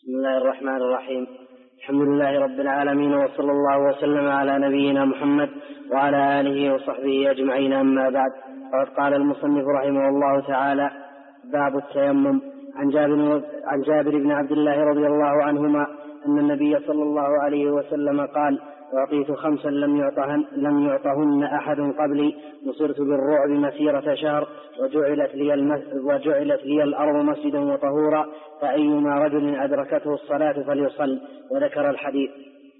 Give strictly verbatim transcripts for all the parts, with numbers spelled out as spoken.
بسم الله الرحمن الرحيم. الحمد لله رب العالمين، وصلى الله وسلم على نبينا محمد وعلى آله وصحبه أجمعين، أما بعد. فقد قال المصنف رحمه الله تعالى: باب التيمم. عن جابر, عن جابر بن عبد الله رضي الله عنهما أن النبي صلى الله عليه وسلم قال: أعطيت خمسا لم يعطهن, لم يعطهن أحد قبلي، نصرت بالرعب مسيرة شهر، وجعلت لي, المس وجعلت لي الأرض مسجدا وطهورا، فأيما رجل أدركته الصلاة فليصل. وذكر الحديث.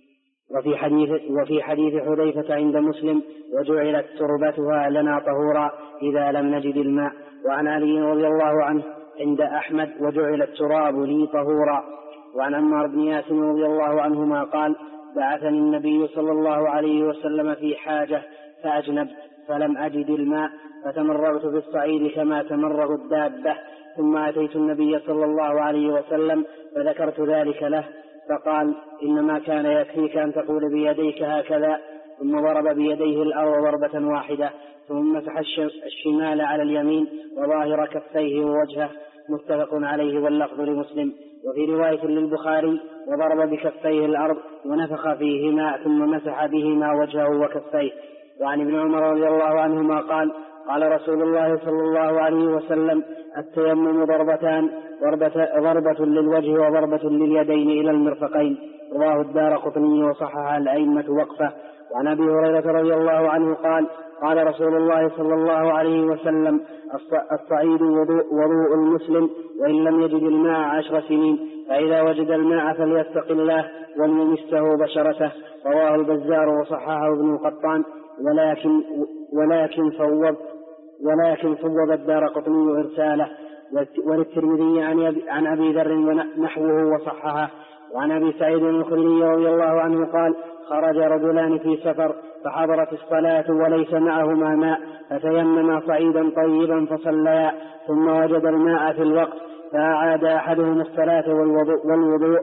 وفي حديث, وفي حديث حذيفة عند مسلم: وجعلت تربتها لنا طهورا إذا لم نجد الماء. وعن علي رضي الله عنه عند أحمد: وجعل التراب لي طهورا. وعن عمار بن ياسر رضي الله عنهما قال: بعثني النبي صلى الله عليه وسلم في حاجة فأجنبت فلم أجد الماء، فتمرغت في الصعيد كما تمرغ الدابة، ثم أتيت النبي صلى الله عليه وسلم فذكرت ذلك له، فقال: إنما كان يكفيك أن تقول بيديك هكذا، ثم ضرب بيديه الأرض ضربة واحدة، ثم مسح الشمال على اليمين وظاهر كفيه ووجهه. متفق عليه، واللفظ لمسلم. وفي رواية للبخاري: وضرب بكفيه الأرض ونفخ فيهما ثم مسح بهما وجهه وكفيه. وعن ابن عمر رضي الله عنهما قال: قال رسول الله صلى الله عليه وسلم: التيمم ضربتان، ضربة, ضربة للوجه وضربة لليدين إلى المرفقين. رواه الدارقطني وصحح الأئمة وقفه. وعن أبي هريرة رضي الله عنه قال: قال رسول الله صلى الله عليه وسلم: الصعيد وضوء, وضوء المسلم، وإن لم يجد الماء عشر سنين، فإذا وجد الماء فليتق الله وليمسه بشرته. رواه البزار وصححه ابن القطان، ولكن ولكن صوب ولكن صوب الدارقطني إرساله. وللترمذي عن أبي ذر نحوه وصححه. وعن أبي سعيد الخدري رضي الله عنه قال: خرج رجلان في سفر فحضرت الصلاة وليس معهما ماء، فتيمما صعيدا طيبا فصليا، ثم وجد الماء في الوقت، فأعاد أحدهم الصلاة والوضوء, والوضوء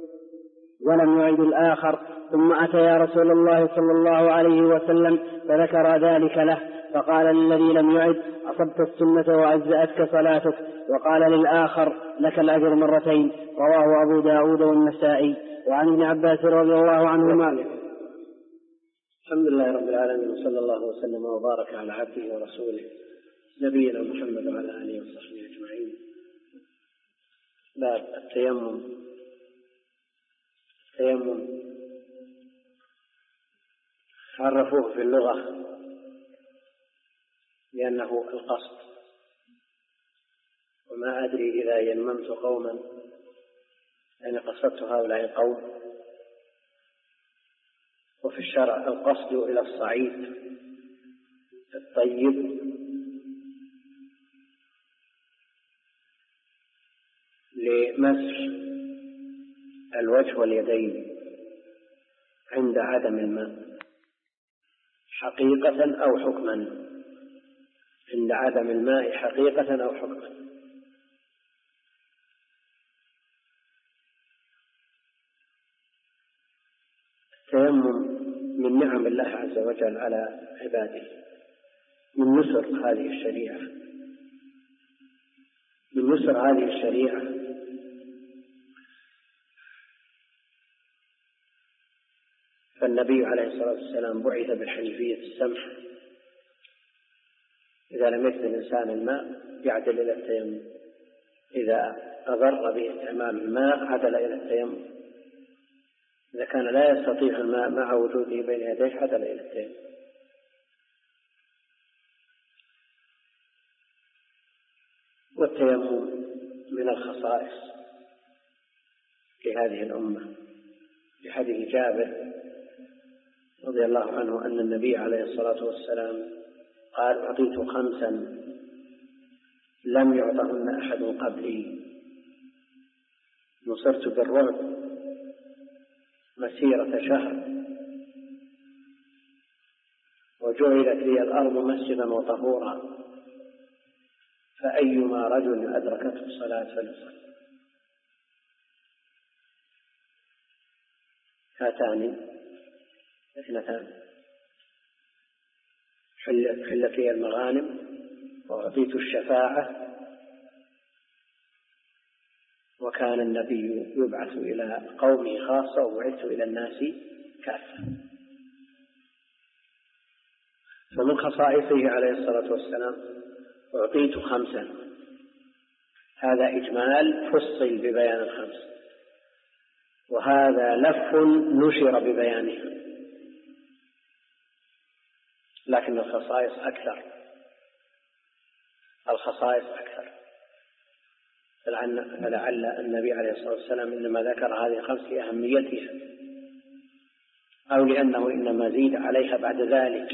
ولم يعد الآخر، ثم أتيا رسول الله صلى الله عليه وسلم فذكر ذلك له، فقال للذي لم يعد: أصبت السنة وأجزأتك صلاتك. وقال للآخر: لك الأجر مرتين. رواه أبو داود والنسائي. وعن ابن عباس رضي الله عنهما. الحمد لله رب العالمين، وصلى الله وسلم وبارك على عبده ورسوله نبينا محمد وعلى آله وصحبه أجمعين. باب التيمم. التيمم عرفوه في اللغة لأنه القصد، وما أدري إذا يممت قوما يعني قصدت هؤلاء القوم. وفي الشرع القصد إلى الصعيد الطيب لمسح الوجه واليدين عند عدم الماء حقيقة أو حكما، عند عدم الماء حقيقة أو حكما. التيمم من نعم الله عز وجل على عباده، من نصر هذه الشريعة، من نصر هذه الشريعة. فالنبي عليه الصلاة والسلام بعث بالحنيفية السمح، إذا لم يجد الإنسان الماء يعدل إلى التيمم، إذا أضر باستعمال الماء عدل إلى التيمم، إذا كان لا يستطيع الماء مع وجوده بين يديه عدل إلى التيمم. والتيمم من الخصائص لهذه الأمة، لحديث جابر رضي الله عنه أن النبي عليه الصلاة والسلام قال: أعطيت خمسا لم يعطهن أحد قبلي، نصرت بالرعب مسيرة شهر، وجعلت لي الأرض مسجدا وطهورا، فأيما رجل أدركته الصلاة فليصل. هاتان اثنتان: حلت لي المغانم، وأعطيت الشفاعة، وكان النبي يبعث إلى قومه خاصة وبعث إلى الناس كافة. فمن خصائصه عليه الصلاة والسلام أعطيت خمسا، هذا إجمال فصل ببيان الخمس، وهذا لف نشر ببيانها، لكن الخصائص أكثر، الخصائص أكثر. فلعل النبي عليه الصلاة والسلام إنما ذكر هذه الخمس لأهميتها، أو لأنه إنما زيد عليها بعد ذلك.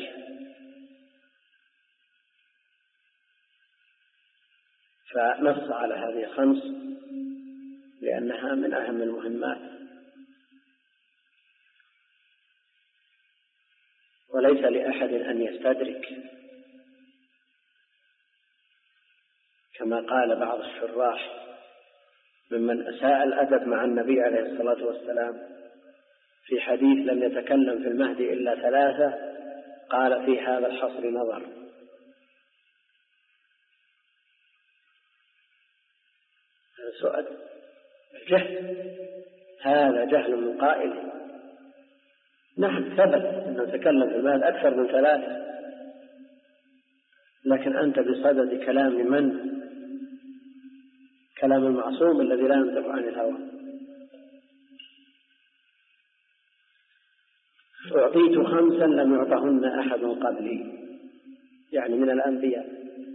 فنص على هذه الخمس لأنها من أهم المهمات، وليس لأحد أن يستدرك، كما قال بعض الشراح ممن أساء الأدب مع النبي عليه الصلاة والسلام في حديث لم يتكلم في المهد إلا ثلاثة، قال في هذا الحصر نظر. سؤال الجهل، هذا جهل من قائله. نعم ثبت أنه تكلم في المهد أكثر من ثلاثة، لكن أنت بصدد كلام من؟ كلام المعصوم الذي لا ينطق عن الهوى. أعطيت خمسا لم يعطهن أحد قبلي، يعني من الأنبياء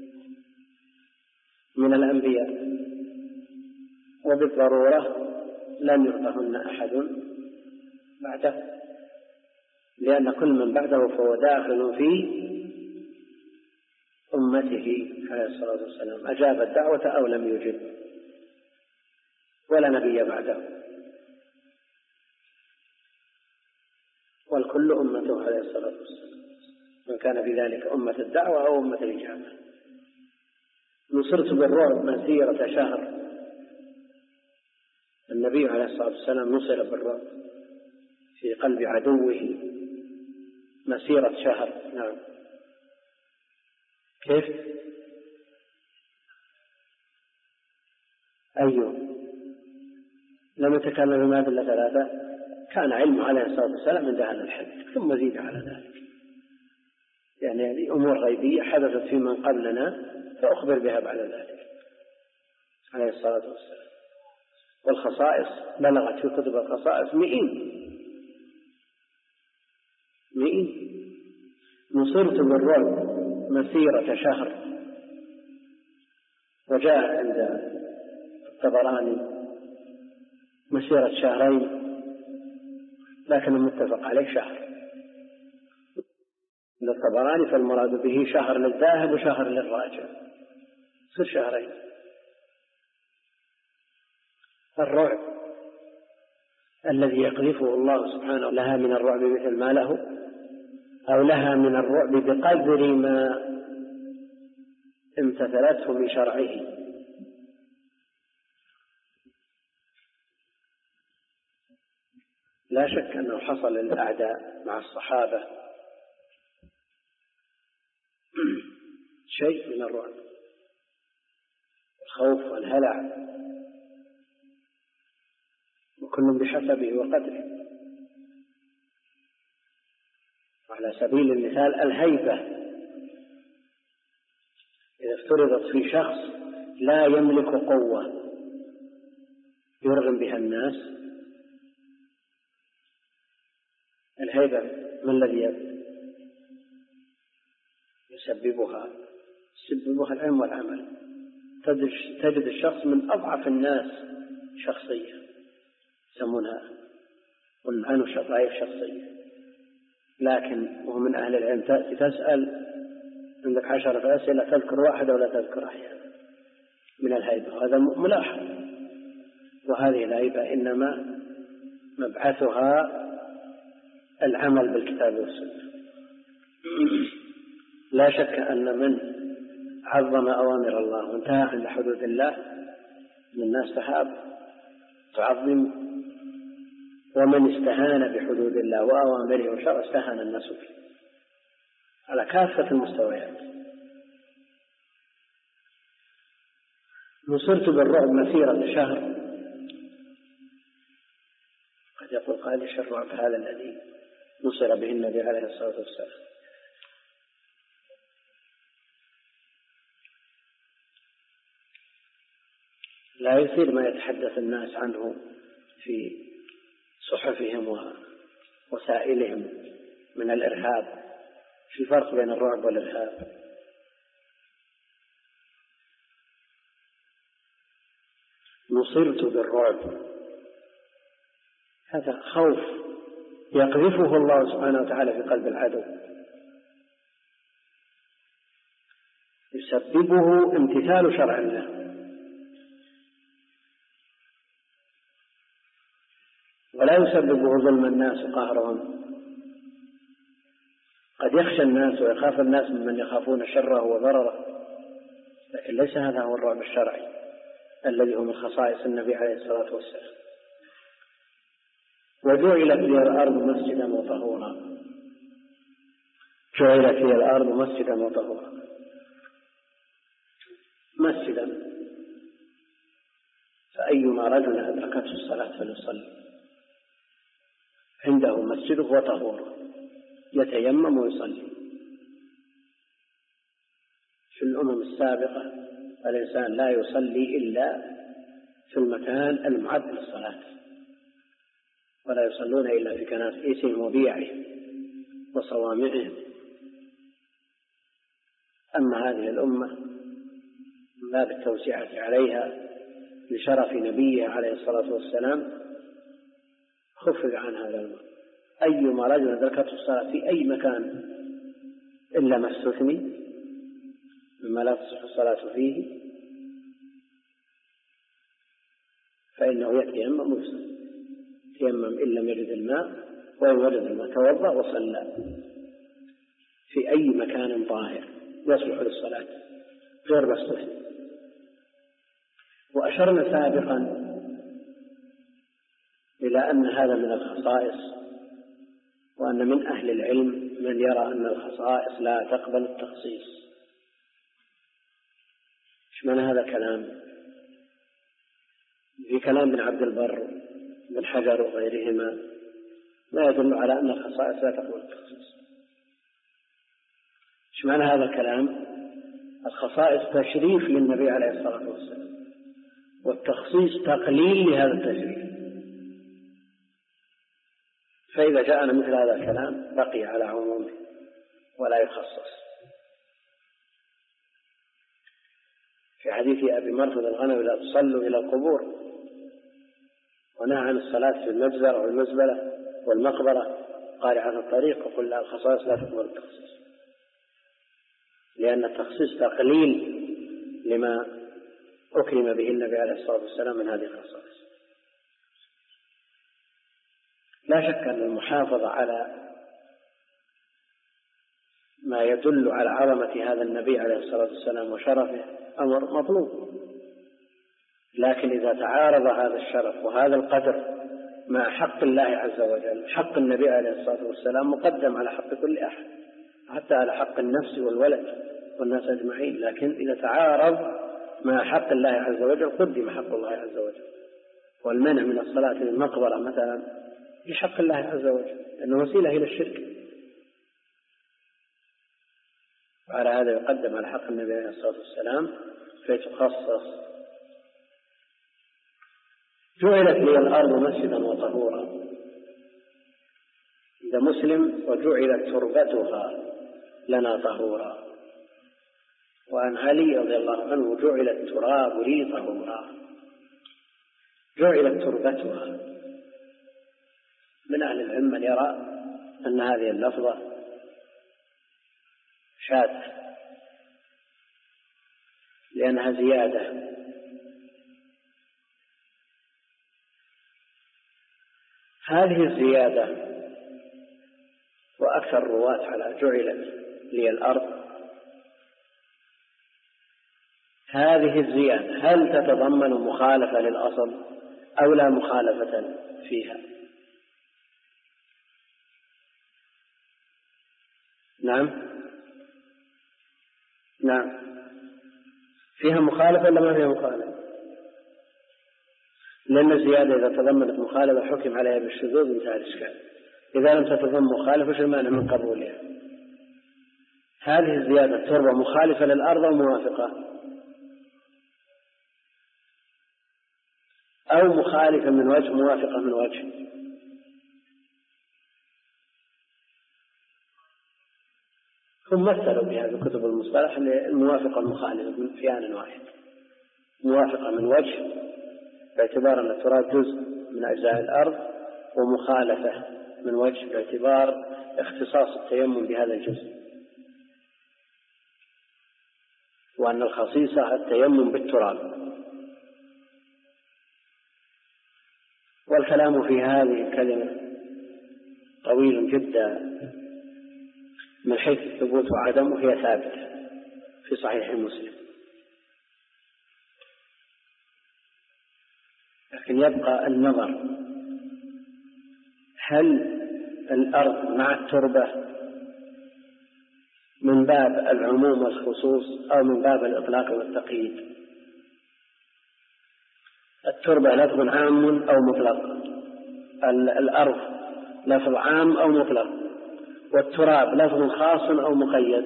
من الأنبياء وبالضرورة لم يعطهن أحد بعده، لأن كل من بعده فهو داخل في أمته عليه الصلاة والسلام، أجاب الدعوة أو لم يجب، ولا نبي بعده، والكل أمته عليه الصلاة والسلام، من كان في ذلك أمة الدعوة أو أمة الإجابة. نصرت بالرعب مسيرة شهر، النبي عليه الصلاة والسلام نصر بالرعب في قلب عدوه مسيرة شهر. نعم. كيف؟ أيوه لم يتكلم بما إلا ثلاثة، كان علمه عليه الصلاة والسلام من دهن الحديث ثم زيد على ذلك، يعني هذه أمور غيبية حدثت في من قبلنا فأخبر بها بعد ذلك عليه الصلاة والسلام. والخصائص بلغت في كتب الخصائص مئين مئين. نصرت بالرعب مسيرة شهر، وجاء عند الطبراني مسيرة شهرين، لكن المتفق عليه شهر. عند الطبراني فالمراد به شهر للذاهب وشهر للراجع، صار شهرين. الرعب الذي يقذفه الله سبحانه لها من الرعب مثل ما له، أو لها من الرعب بقدر ما امتثلته من شرعه. لا شك أنه حصل للأعداء مع الصحابة شيء من الرعب، الخوف والهلع، وكل بحسبه وقدره. على سبيل المثال الهيبة إذا افترضت في شخص لا يملك قوة يرغم بها الناس، الهيبة ما الذي يسببها؟ يسببها العلم والعمل. تجد الشخص من أضعف الناس شخصية، يسمونها والعنو شطائف شخصية، لكن وهو من أهل العلم تأتي تسأل عندك عشرة أسئلة تذكر واحدة ولا تذكر أحيانا من الهيبة، وهذا ملاحظ. وهذه الهيبة إنما مبعثها العمل بالكتاب والسنة. لا شك أن من عظم أوامر الله وانتهى عند حدود الله من الناس تهاب تعظم، ومن استهان بحدود الله وأوامره وشرع استهان الناس به على كافة المستويات. نصرت بالرعب مسيرة شهر، يقول قال الرعب هذا الذي نصر به النبي عليه الصلاة والسلام. لا يصير ما يتحدث الناس عنه في صحفهم ووسائلهم من الإرهاب. في فرق بين الرعب والإرهاب. نصرت بالرعب، هذا خوف يقذفه الله سبحانه وتعالى في قلب العدو، يسببه امتثال شرع الله. ولا يسببه ظلم الناس وقهرهم. قد يخشى الناس ويخاف الناس ممن يخافون شره وضرره، لكن ليس هذا هو الرعب الشرعي الذي هو من خصائص النبي عليه الصلاة والسلام. وجعلت لي الأرض مسجدا وطهورا، جعلت لي الأرض مسجدا وطهورا. مسجدا فأيما رجل أدركته الصلاة فليصلي، عنده مسجده وطهوره، يتيمم ويصلي. في الأمم السابقة الإنسان لا يصلي إلا في المكان المعد للصلاة، ولا يصلون إلا في كنائسهم وبيعهم وصوامعهم. أما هذه الأمة من باب التوسعة عليها لشرف نبيه عليه الصلاة والسلام خفف عن هذا الأمر. أيما رجل أدركته الصلاة في أي مكان إلا ما استثني مما لا تصح الصلاة فيه فإنه يتيمم ويصلي. يتيمم إن لم يجد الماء، وإن وجد الماء توضأ وصلى في أي مكان طاهر يصلح للصلاة غير ما استثني. وأشرنا سابقا إلى أن هذا من الخصائص، وأن من أهل العلم من يرى أن الخصائص لا تقبل التخصيص. إيش معنى هذا الكلام؟ في كلام ابن عبد البر بن حجر وغيرهما لا يدل على أن الخصائص لا تقبل التخصيص. إيش معنى هذا الكلام؟ الخصائص تشريف للنبي عليه الصلاة والسلام، والتخصيص تقليل لهذا التشريف. فإذا جاءنا مثل هذا الكلام بقي على عمومه ولا يخصص. في حديث أبي مرثد الغنم لا تصلوا إلى القبور، ونهى عن الصلاة في المجزر والمزبلة والمقبرة قارعة الطريق، وقل لا الخصائص لا تقبل التخصيص، لأن التخصيص تقليل لما أكرم به النبي عليه الصلاة والسلام من هذه الخصائص. لا شك أن المحافظة على ما يدل على عظمة هذا النبي عليه الصلاة والسلام وشرفه أمر مطلوب، لكن إذا تعارض هذا الشرف وهذا القدر مع حق الله عز وجل، حق النبي عليه الصلاة والسلام مقدم على حق كل أحد، حتى على حق النفس والولد والناس أجمعين، لكن إذا تعارض مع حق الله عز وجل قدم حق الله عز وجل. والمنع من الصلاة في المقبرة مثلا بحق الله عز وجل، لأنه وسيلة إلى الشرك، وعلى هذا يقدم على حق النبي عليه الصلاة والسلام فيتخصص. جعلت لي الأرض مسجدا وطهورا، عند مسلم وجعلت تربتها لنا طهورا. وعن علي رضي الله عنه جعل التراب لي طهورا. جعلت تربتها، من أهل العلم من يرى أن هذه اللفظة شاذة لأنها زيادة، هذه الزيادة وأكثر الرواة على جعلت لي الأرض، هذه الزيادة هل تتضمن مخالفة للأصل أو لا مخالفة فيها؟ نعم نعم فيها مخالفة ولا ما فيها مخالفة؟ لأن الزيادة إذا تضمنت مخالفة حكم عليها بالشذوذ انتهى الإشكال. إذا لم تتضمن مخالفة وش المانع من قبولها؟ هذه الزيادة تربى مخالفة للأرض أو موافقة أو مخالفة من وجه موافقة من وجه. هم مثلوا بها في كتب المصطلح الموافقة المخالفة في آن واحد، موافقة من وجه باعتبار أن التراب جزء من أجزاء الأرض، ومخالفة من وجه باعتبار اختصاص التيمم بهذا الجزء، وأن الخصيصة التيمم بالتراب. والكلام في هذه الكلمة طويل جدا من حيث الثبوت وعدم، وهي ثابتة في صحيح مسلم، لكن يبقى النظر هل الأرض مع التربة من باب العموم والخصوص أو من باب الإطلاق والتقييد. التربة لفظ عام أو مطلق، الأرض لفظ عام أو مطلق، والتراب لفظ خاص أو مقيد.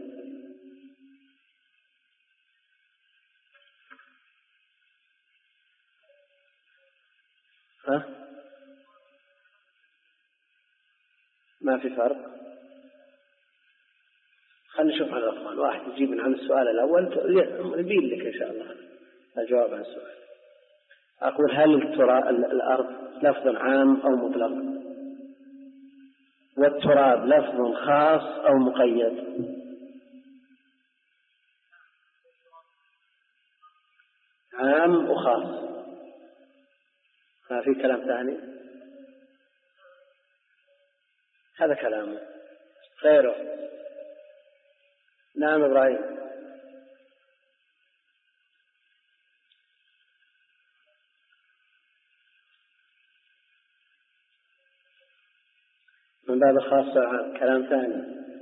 ها؟ ما في فرق. خلنا نشوف على الأخوان، واحد يجيب عن السؤال الأول يبين لك إن شاء الله الجواب عن السؤال. أقول هل التراب الأرض لفظ عام أو مطلق، والتراب لفظ خاص أو مقيد؟ عام وخاص، ما في كلام ثاني. هذا كلامه غيره. نعم إبراهيم. من باب الخاص كلام ثاني.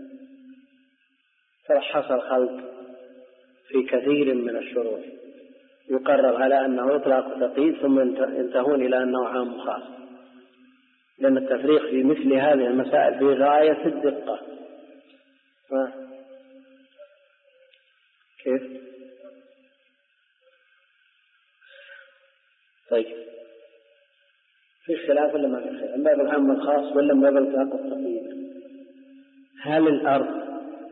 ترى حصل خلط في كثير من الشروط، يقرر على أنه إطلاق وتقييد ثم ينتهون إلى أنه عام وخاص، لأن التفريق في مثل هذه المسائل في غاية الدقة. كيف؟ طيب في خلاف ولا ما في خلاف؟ من باب العام والخاص ولا من باب الإطلاق والتقييد؟ هل الأرض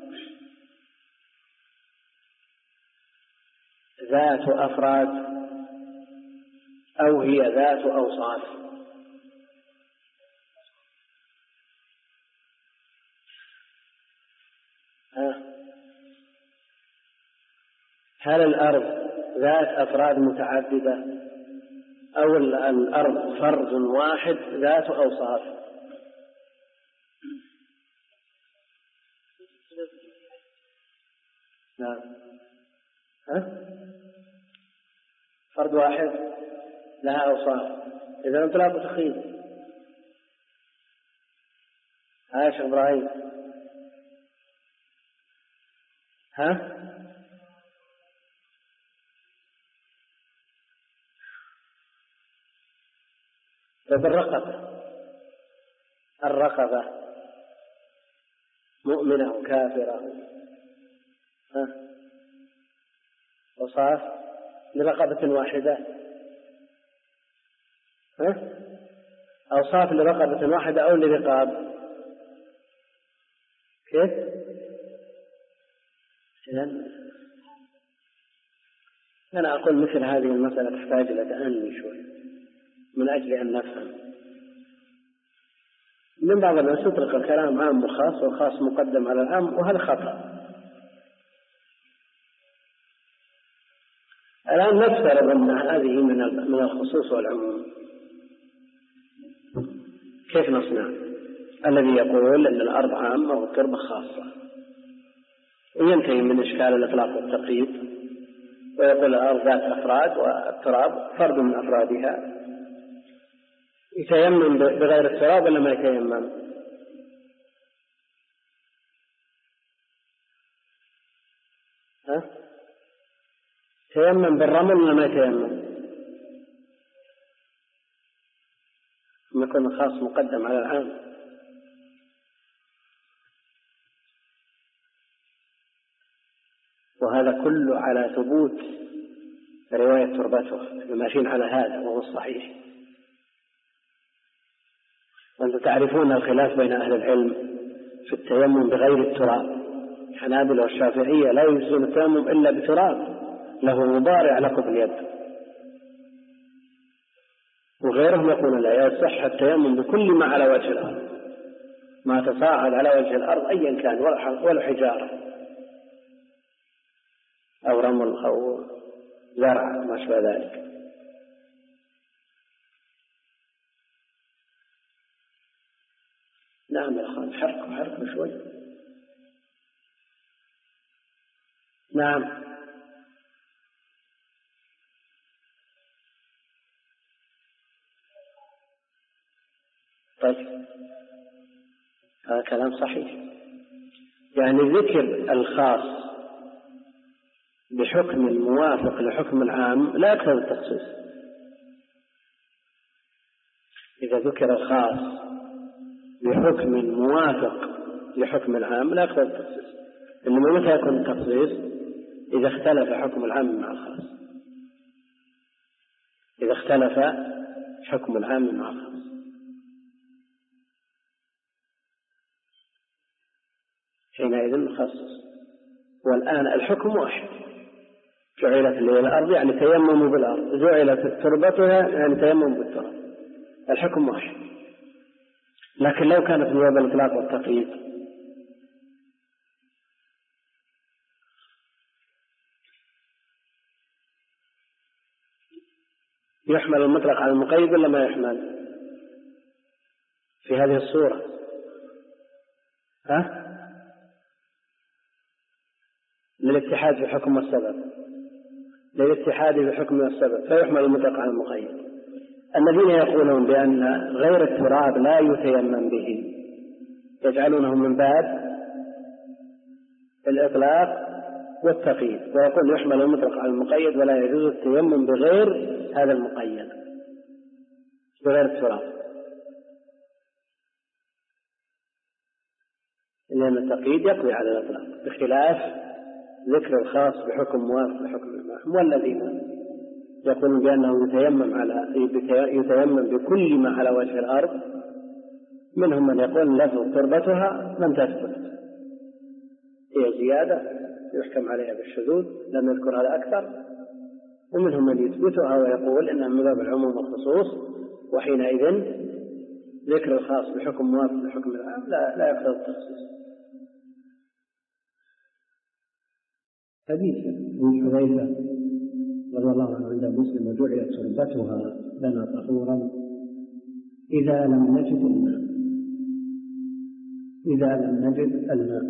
ذات أفراد أو هي ذات أوصاف؟ هل الأرض ذات أفراد متعددة أو الأرض فرد واحد ذات أوصاف؟ نعم. ها؟ فرد واحد لها أوصاف، إذا إطلاق وتقييد. عايش إبراهيم. ها؟ بالرقبة، الرقبة مؤمنة وكافرة. ها؟ أوصاف لرقبة واحدة. ها؟ أوصاف لرقبة واحدة أو لرقاب. كيف؟ إذن أنا أقول مثل هذه المسألة تحتاج إلى تأني شوي من أجل أن نفهم. من بعض الناس يطلق الكلام عام وخاص والخاص مقدم على العام، وهذا خطأ. الآن نفترض أن هذه من الخصوص والعموم، كيف نصنع؟ الذي يقول أن الأرض عامة والتربة خاصة، وينتهي من إشكال الإطلاق والتقييد، ويقول الأرض ذات أفراد والتراب فرد من أفرادها. يتيمم بغير التراب ولا ما يتيمم؟ ها؟ يتيمم بالرمل ولا ما يتيمم؟ ثم يكون الخاص مقدم على العام. وهذا كله على ثبوت رواية تربته، ماشيين على هذا وهو الصحيح. وأنتم تعرفون الخلاف بين أهل العلم في التيمم بغير التراب. الحنابلة والشافعية لا يجوزون التيمم إلا بتراب له مضارع لكم اليد، وغيرهم يقولون لا يصح التيمم بكل ما على وجه الأرض، ما تصاعد على وجه الأرض أيا كان، ولا حجارة أو رمل أو زرع ما شابه ذلك. نعم يا أخوان، حرق حرق شوي. نعم طيب، هذا كلام صحيح. يعني ذكر الخاص بحكم موافق لحكم العام لا يقتضي التخصيص. إذا ذكر الخاص بحكم موافق لحكم العام لا يقتضي التخصيص. إنما متى يكون التخصيص؟ إذا اختلف حكم العام مع الخاص، إذا اختلف حكم العام مع الخاص. حينئذ نخصص. والآن الحكم واحد، جعلت لي الأرض يعني تيمم بالأرض، جعلت تربتها يعني تيمم بالتراب، الحكم واحد. لكن لو كانت من باب الإطلاق والتقييد يحمل المطلق على المقيد ولا ما يحمل في هذه الصورة؟ ها؟ للاتحاد في الحكم والسبب، للاتحاد في الحكم والسبب فيحمل المطلق على المقيد. الذين يقولون بأن غير التراب لا يتيمم به يجعلونه من باب الإطلاق والتقييد، ويقول يحمل المطلق على المقيد ولا يجوز التيمم بغير هذا المقيد، بغير التراب، لأن التقييد يقضي على الإطلاق، بخلاف ذكر الخاص بحكم موافق لحكم العام. والذين يقولون بأنه يتيمم على يتيمم بكل ما على وجه الأرض، منهم من يقول لفظ تربتها لم تثبت، هي زيادة يحكم عليها بالشذوذ، لم يذكر هذا أكثر. ومنهم من يثبتها ويقول إنها من باب العموم والخصوص، وحينئذ ذكر الخاص بحكم موافق لحكم العام لا لا يقتضي التخصيص. حديث من حذيفة رضي الله عنه عند مسلم: وجعلت تربتها لنا طهورا إذا لم نجد الماء، إذا لم نجد الماء.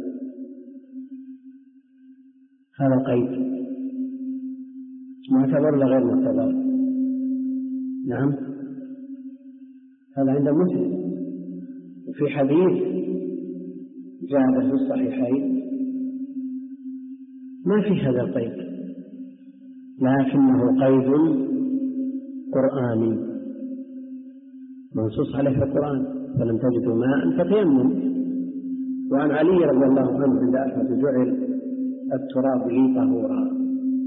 هذا قيد معتبر ولا غير معتبر؟ نعم، هذا عند مسلم. وفي حديث جاء في الصحيحين ما في هذا القيد، لكنه قيد قرآني منصوص عليه في القرآن: فلم تجدوا ماء فتيمموا. وعن علي رضي الله عنه عند أحمد: جعل التراب لي طهورا.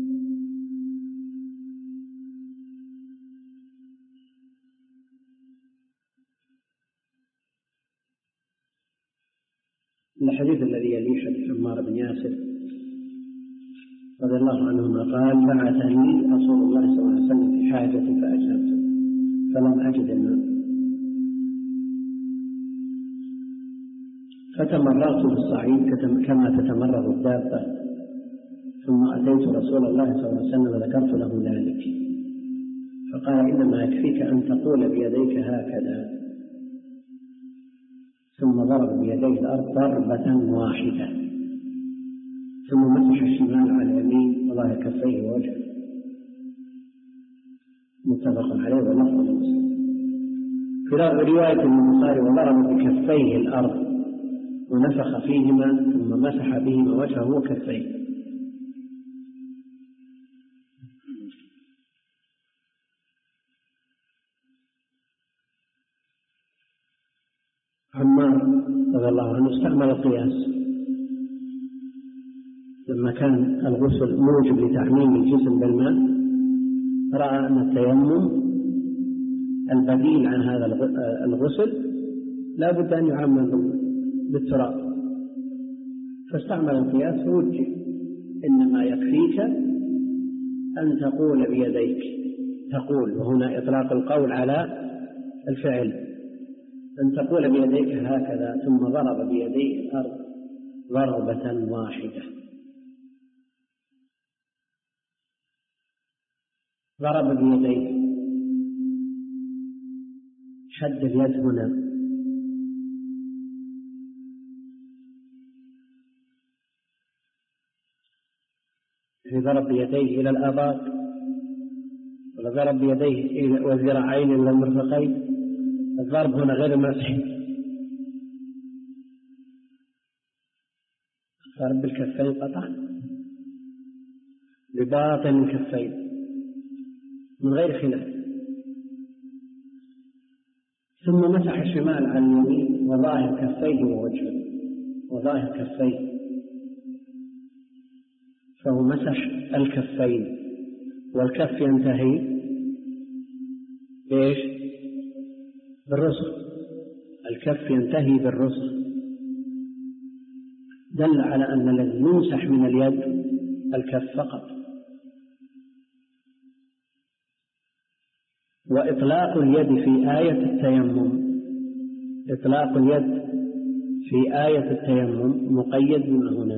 الحديث الذي يليه حديث عمار بن ياسر رضي الله عنهما قال: بعثني رسول الله صلى الله عليه وسلم في حاجة فأجبت فلم أجد الماء، فتمرغت بالصعيد كما تتمرغ الدابة، ثم أتيت رسول الله صلى الله عليه وسلم وذكرت له ذلك، فقال: إنما يكفيك أن تقول بيديك هكذا، ثم ضرب بيديه الأرض ضربة واحدة، ثم مسح الشمال على اليمين وظهر كفيه ووجهه. متفق عليه ولفظ مسلم. في رواية البخاري: وضرب بكفيه الأرض ونفخ فيهما ثم مسح بهما وجهه وكفيه. عمار رضي الله عنه استعمل القياس لما كان الغسل موجب لتعميم الجسم بالماء، رأى أن التيمم البديل عن هذا الغسل لا بد أن يعمم بالتراب، فاستعمل القياس فوجه إنما يكفيك أن تقول بيديك، تقول، وهنا إطلاق القول على الفعل، أن تقول بيديك هكذا ثم ضرب بيديه الأرض ضربة واحدة، ضرب بيديه، شد اليد هنا ضرب بيديه إلى الآباط، ولا ضرب بيديه والذراعين إلى المرفقين. الضرب هنا غير المسح، ضرب بالكفين قطعا بباطن الكفين من غير خلاف، ثم مسح الشمال على اليمين وظاهر كفيه ووجهه وظاهر كفيه، فهو مسح الكفين، والكف ينتهي إيش؟ بالرسغ، الكف ينتهي بالرسغ، دل على أن الذي يمسح من اليد الكف فقط. وإطلاق اليد في آية التيمم، إطلاق اليد في آية التيمم مقيد بما هنا،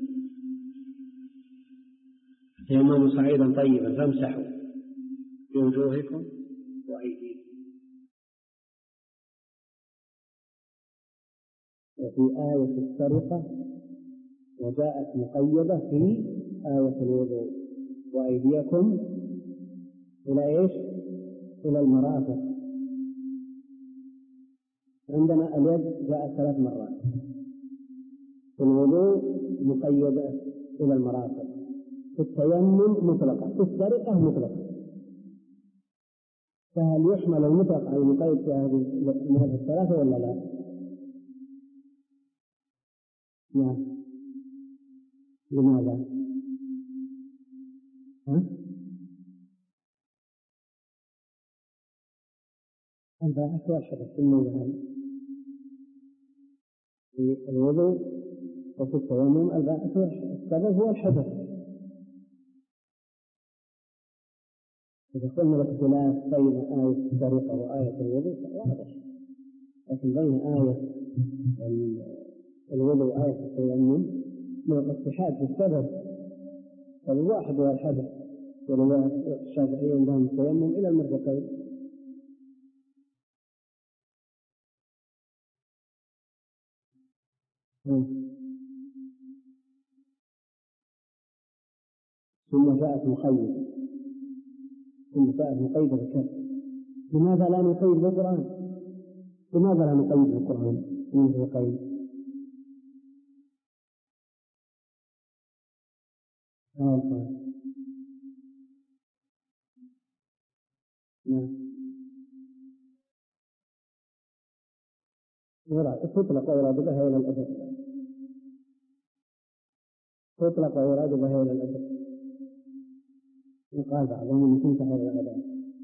تيمموا صعيدا طيبا فامسحوا بوجوهكم وأيديكم. وفي آية السرقة وجاءت مقيدة في آية الوضوء وأيديكم إلى إيش؟ إلى المرافق. عندنا اليد جاءت ثلاث مرات، في الوضوء مقيدة إلى المرافق، في التيمم مطلقة، في السرقة مطلقة. فهل يحمل المطلق على المقيد في هذه المرات الثلاثة ولا لا؟ نعم. لماذا؟ ها؟ الباعث والحدث في الموضعين، في الوضوء وفي التيمم الباعث والحدث، السبب هو الحدث. إذا قلنا الاختلاف بين آية السرقة وآية الوضوء واضح، لكن بين آية الوضوء وآية التيمم من الاتحاد في السبب، فالواحد هو الحدث، ولله الشافعية عندهم التيمم إلى المرفقين. ثم جاءت مقيدة، ثم جاءت مقيدة بالكف. لماذا لا نقيد بالقرآن؟ لماذا لا نقيد بالقرآن المرفقين؟ آه نعم. تطلق ويراد بها إلى الأبد، تطلق ويراد بها إلى الأبد. وقال بعضهم أن تنتهي إلى الأبد،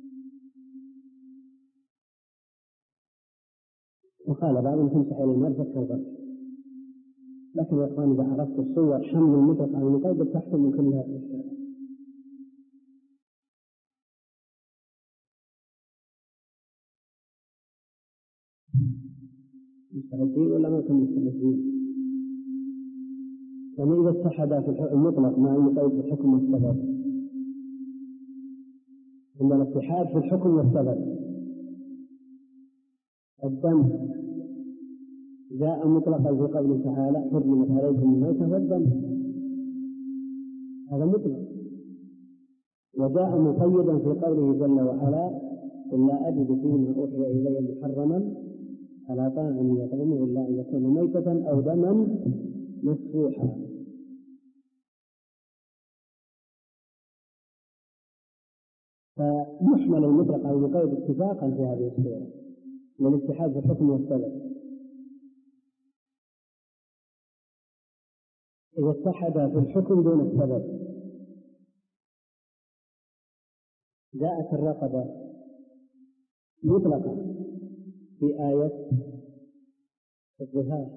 وقال بعضهم تنتهي إلى المرفق كالبرد. لكن يا إخوان إذا عرفت الصور حمل المطلق على المقيد تحكم من كل هذه الأشياء. مستعدين ولا ما كانوا مستعدين؟ يعني إذا اتحد في المطلق مع المقيد في الحكم والسبب، عند الاتحاد في الحكم والسبب الدم جاء مطلقا في قوله تعالى حرمت عليكم الميتة والدم، هذا مطلق، وجاء مقيدا في قوله جل وعلا قل لا أجد فيما أوحي إلي محرما على طاعم يطعمه إلا أن يكون ميتة أو دما مسفوحا. فيحمل المطلق على المقيد اتفاقا في هذه الصورة من الاتحاد في الحكم والسبب. إذا اتحد في الحكم دون السبب. جاءت الرقبة مطلقة في آية الظهار،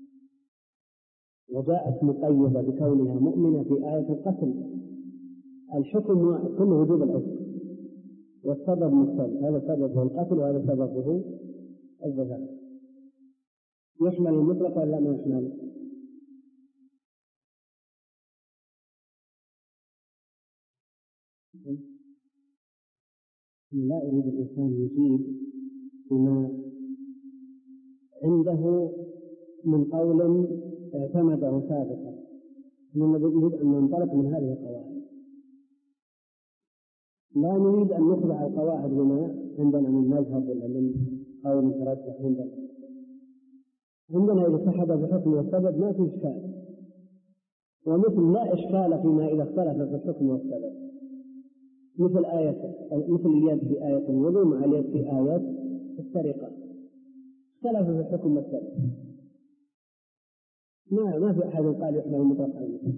وجاءت مقيدة بكونها مؤمنة في آية القتل. الحكم كله وجوب العتق، والسبب مختلف، هذا سببه القتل وهذا سببه الظهار. يحمل المطلق ولا ما يحمل؟ لا يريد الإنسان يجيب بما عنده من قول اعتمده سابقا، إنما نريد أن ننطلق من هذه القواعد، لا نريد أن نخضع القواعد بما عندنا من مذهب ولا من قول مترجح عندنا. عندنا إذا اتحد بحكم والسبب ما في إشكال، ومثل لا إشكال فيما إذا اختلف في الحكم والسبب، مثل آية مثل اليد في آية الوضوء مع اليد في آية السرقة، اختلف في الحكم والسبب، ما ما في أحد قال يحمل المطلق على المطلق.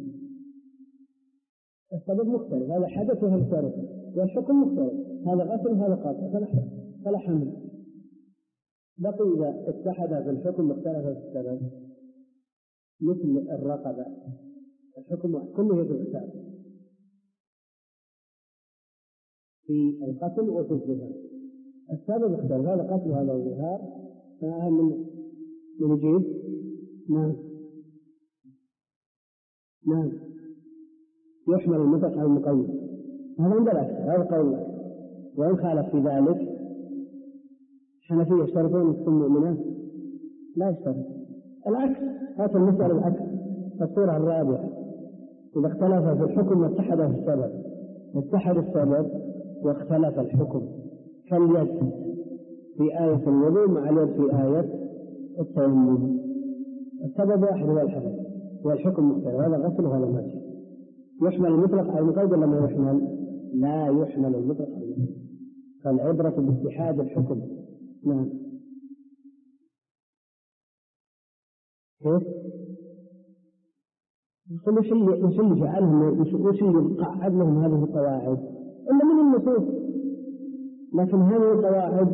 السبب مختلف، هذا حدث وهذا سرقة، والحكم مختلف، هذا غسل وهذا قطع، فلا حمل. بقي إذا اتحد في الحكم واختلف في السبب، مثل الرقبة، الحكم كله يجب الحساب في القتل وفي الظهار، السبب اختلف، هذا قتل وهذا الظهار، فمن من يجيب؟ نعم نعم يحمل المطلق على المقيد، هذا عند الأكثر، هذا قول الله. وإن خالف في ذلك حنفية يشترطون أن تكون مؤمنة؟ لا يشترط، العكس، هذا المسألة العكس. الصورة الرابعة إذا اختلف في الحكم واتحد في السبب، اتحد السبب واختلف الحكم، كاليد في آية الوضوء مع اليد في آية التيمم، السبب واحد هو الحدث والحكم مختلف، هذا غسل وهذا ماشي. يحمل المطلق على المقيد ولا ما يحمل؟ لا يحمل المطلق على المقيد، فالعبرة باتحاد الحكم. نعم كيف؟ وش اللي وش اللي جعلهم وش اللي قعد لهم هذه القواعد؟ إلا من النصوص، لكن هذه القواعد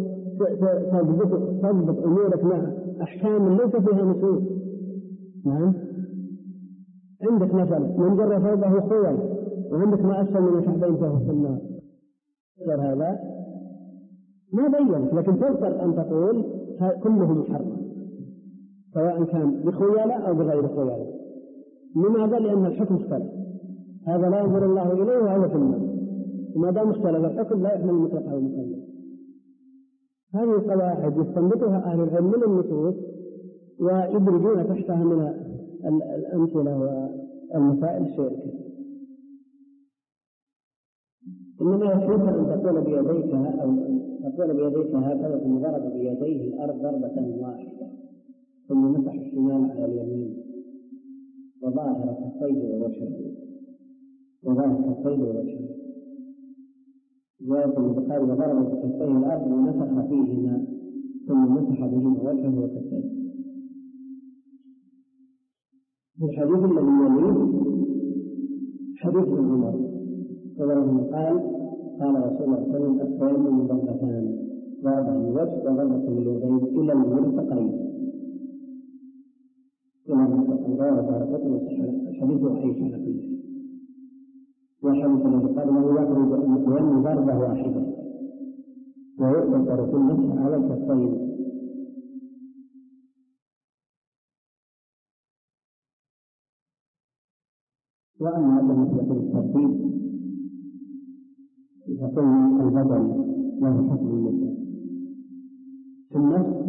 تضبط تضبط أمورك مع أحكام ليس فيها نصوص. نعم عندك مثلا من جر ثوبه خولا، وعندك ما أسفل من الكعبين فهو في النار، هذا ما بيّنت، لكن تقدر أن تقول كله محرم سواء كان بخيالة أو بغير خيالة. لماذا؟ لأن الحكم اختلف، هذا لا ينظر الله إليه وهذا في النار، وما دام اختلف الحكم لا يحمل المطلق على المقيد. هذه القواعد يستنبطها أهل العلم من النصوص ويدرجون تحتها من الأمثلة والمسائل الشركة. إنما يكفيك أن تقول بيديك أو تقول بيديك هكذا ثم ضرب بيديه الأرض ضربة واحدة ثم مسح الشمال على اليمين وظاهر كفيه ووجهه وظاهر كفيه ووجهه. رواية البخاري وضرب بكفيه الأرض ومسح فيهما ثم مسح بهما وجهه وكفيه. الحديث الذي يليه حديث ابن عمر رضي الله عنه قال قال رسول الله صلى الله عليه وسلم التيمم ضربتان، ضربة للوجه وضربة لليدين إلى المرفقين إلى المرفقين. رواه الدارقطني الحديث ضعيف على كل شيء، والحديث الذي قال له يخرج أن التيمم ضربة واحدة ويقدر في المسح على الكفين. وأما بالنسبة للترتيب يكون البدن له حكم المسح في النفس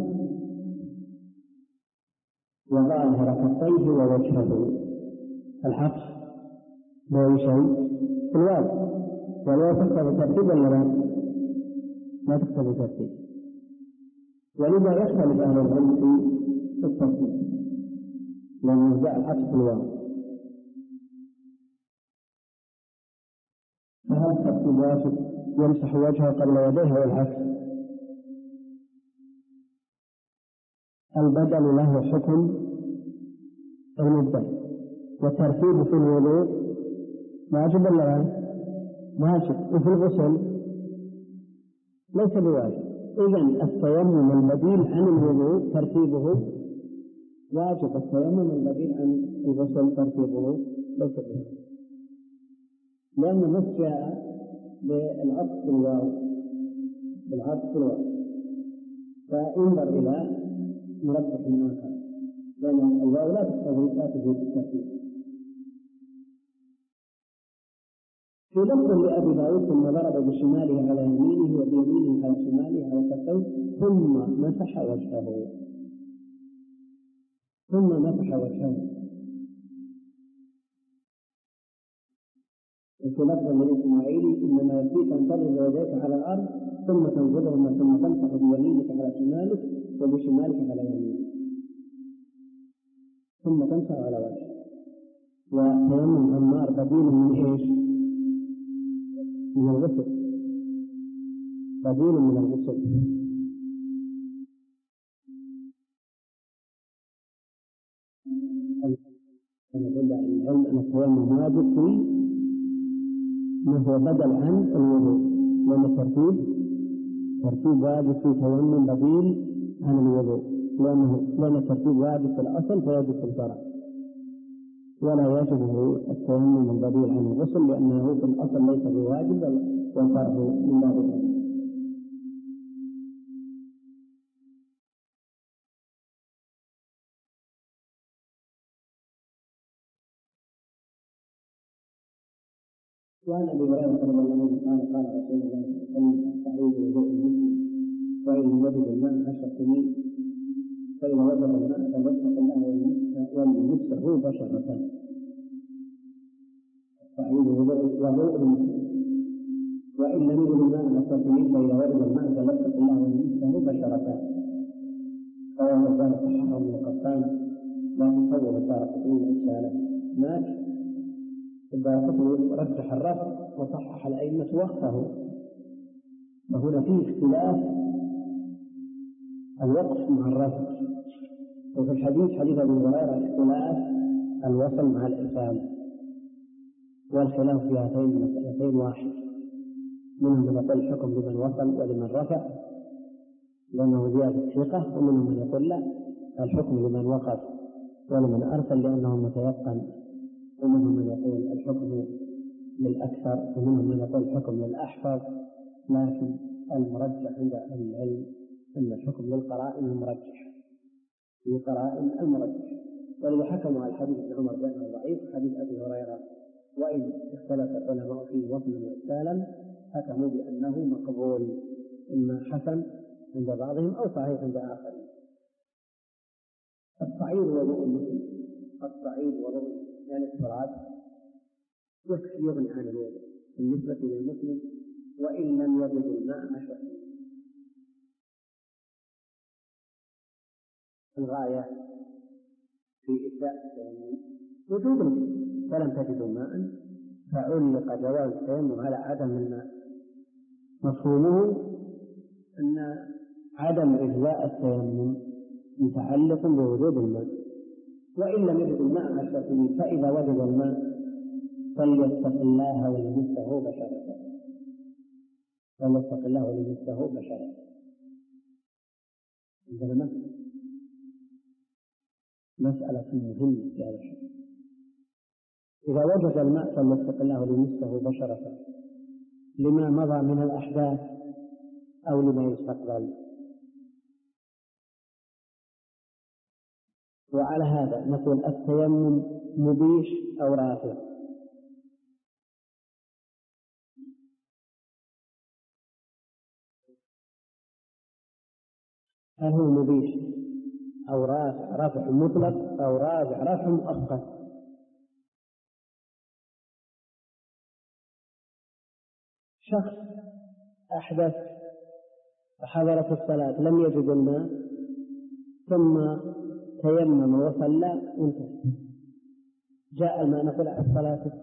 وظاهر كفيه ووجهه. الحق لا شيء في الواقع، ولا تقتضي ترتيب ولا لا؟ لا تقتضي ترتيب، ولذا يختلف أهل العلم في الترتيب لأنه جاء الحق في الواقع. فهذا الترتيب واجب، يمسح وجهه قبل يديه والعكس. البدن له حكم المدة وترتيب في الوضوء واجب ولا لا؟ واجب. وفي الغسل ليس بواجب. إذن التيمم البديل عن الوضوء ترتيبه واجب، التيمم البديل عن الغسل ترتيبه ليس بواجب، لأن النص جاء بالعطف الواو بالعطف الواو، فانظر إلى مربح من آخر، لأن الواو لا تقتضي لا تجوز الترتيب. في لفظ لأبي داود ثم ضرب بشماله على يمينه وبيمينه على شماله على كفيه ثم مسح وجهه ثم مسح وجهه. وفي لفظ للإسماعيلي إنما يكفيك أن تضرب يديك على الأرض ثم تنزلهما ثم تمسح بيمينك على شمالك وبشمالك على يمينك ثم تمسح على وجهك. وتيمم عمار بديل من ايش؟ من الغسل، بديل من الغسل. يدل على العلم ان التيمم واجب فيه ما هو بدل عن الوضوء، لان الترتيب ترتيب واجب في تيمم بديل عن الوضوء، لانه لان الترتيب واجب في الاصل فيجب في الفرع، ولا يجب التيمم البديل عن الغسل لانه في الاصل ليس بواجب والفرع من باب اولى. وعن ابي هريره رضي الله عنه قال قال رسول الله صلى الله عليه وسلم الصعيد وضوء المسلم وان وجد الماء عشر سنين فاذا وجد الماء فليتق الله وليمسه بشرة. الصعيد وضوء المسلم وان لم يجد الماء عشر سنين فاذا وجد الماء فليتق الله وليمسه بشرة. قال الرجال صححه ابن القطان لكن صور دار قطني رساله مات الدارقطني رجح الرفع وصحح الأئمة وقفه، وهنا فيه اختلاف الوقف مع الرفع، وفي الحديث حديث أبي هريرة اختلاف الوصل مع الإرسال، والخلاف في هاتين المسألتين واحد، منهم من يقول الحكم لمن وصل ولمن رفع لأنه زيادة ثقة، ومنهم من يقول لا الحكم لمن وقف ولمن أرسل لأنه متيقن، ومنهم من يقول الحكم للأكثر، ومنهم من يقول الحكم للأحفظ، لكن المرجح عند أهل العلم أن الحكم للقرائن المرجح في قرائن المرجح. ولذا حكموا على الحديث ابن عمر بأنه ضعيف حديث أبي هريرة، وإن اختلف العلماء فيه وصلا وإرسالا حكموا بأنه مقبول، إما حسن عند بعضهم أو صحيح عند آخرين. الصعيد وضوء المسلم، الصعيد وضوء يعني الصراط يكفي يغني عن الوضوء بالنسبة للمسلم وإن لم يجد الماء عشر سنين. الغاية في إساءة التيمم وجود الماء، فلم تجدوا ماء فعلق جواز التيمم على عدم الماء. مفهومه أن عدم إجزاء التيمم متعلق بوجود الماء، وإن لم يجد الماء عشر سنين فإذا وجد الماء فليتق الله وليمسه بشرة، فليتق الله وليمسه بشرة. عندنا مسألة مهمة في هذا الشيء، إذا وجد الماء فليتق الله وليمسه بشرة لما مضى من الأحداث أو لما يستقبل. وعلى هذا نقول التيمم مبيح أو رافع؟ هل هو مبيح أو رافع رفع مطلق أو رافع رفع مؤقت؟ شخص أحدث فحضرت الصلاة لم يجد الماء ثم تيمم وصلى وانتهى، جاء الماء نقول على الصلاة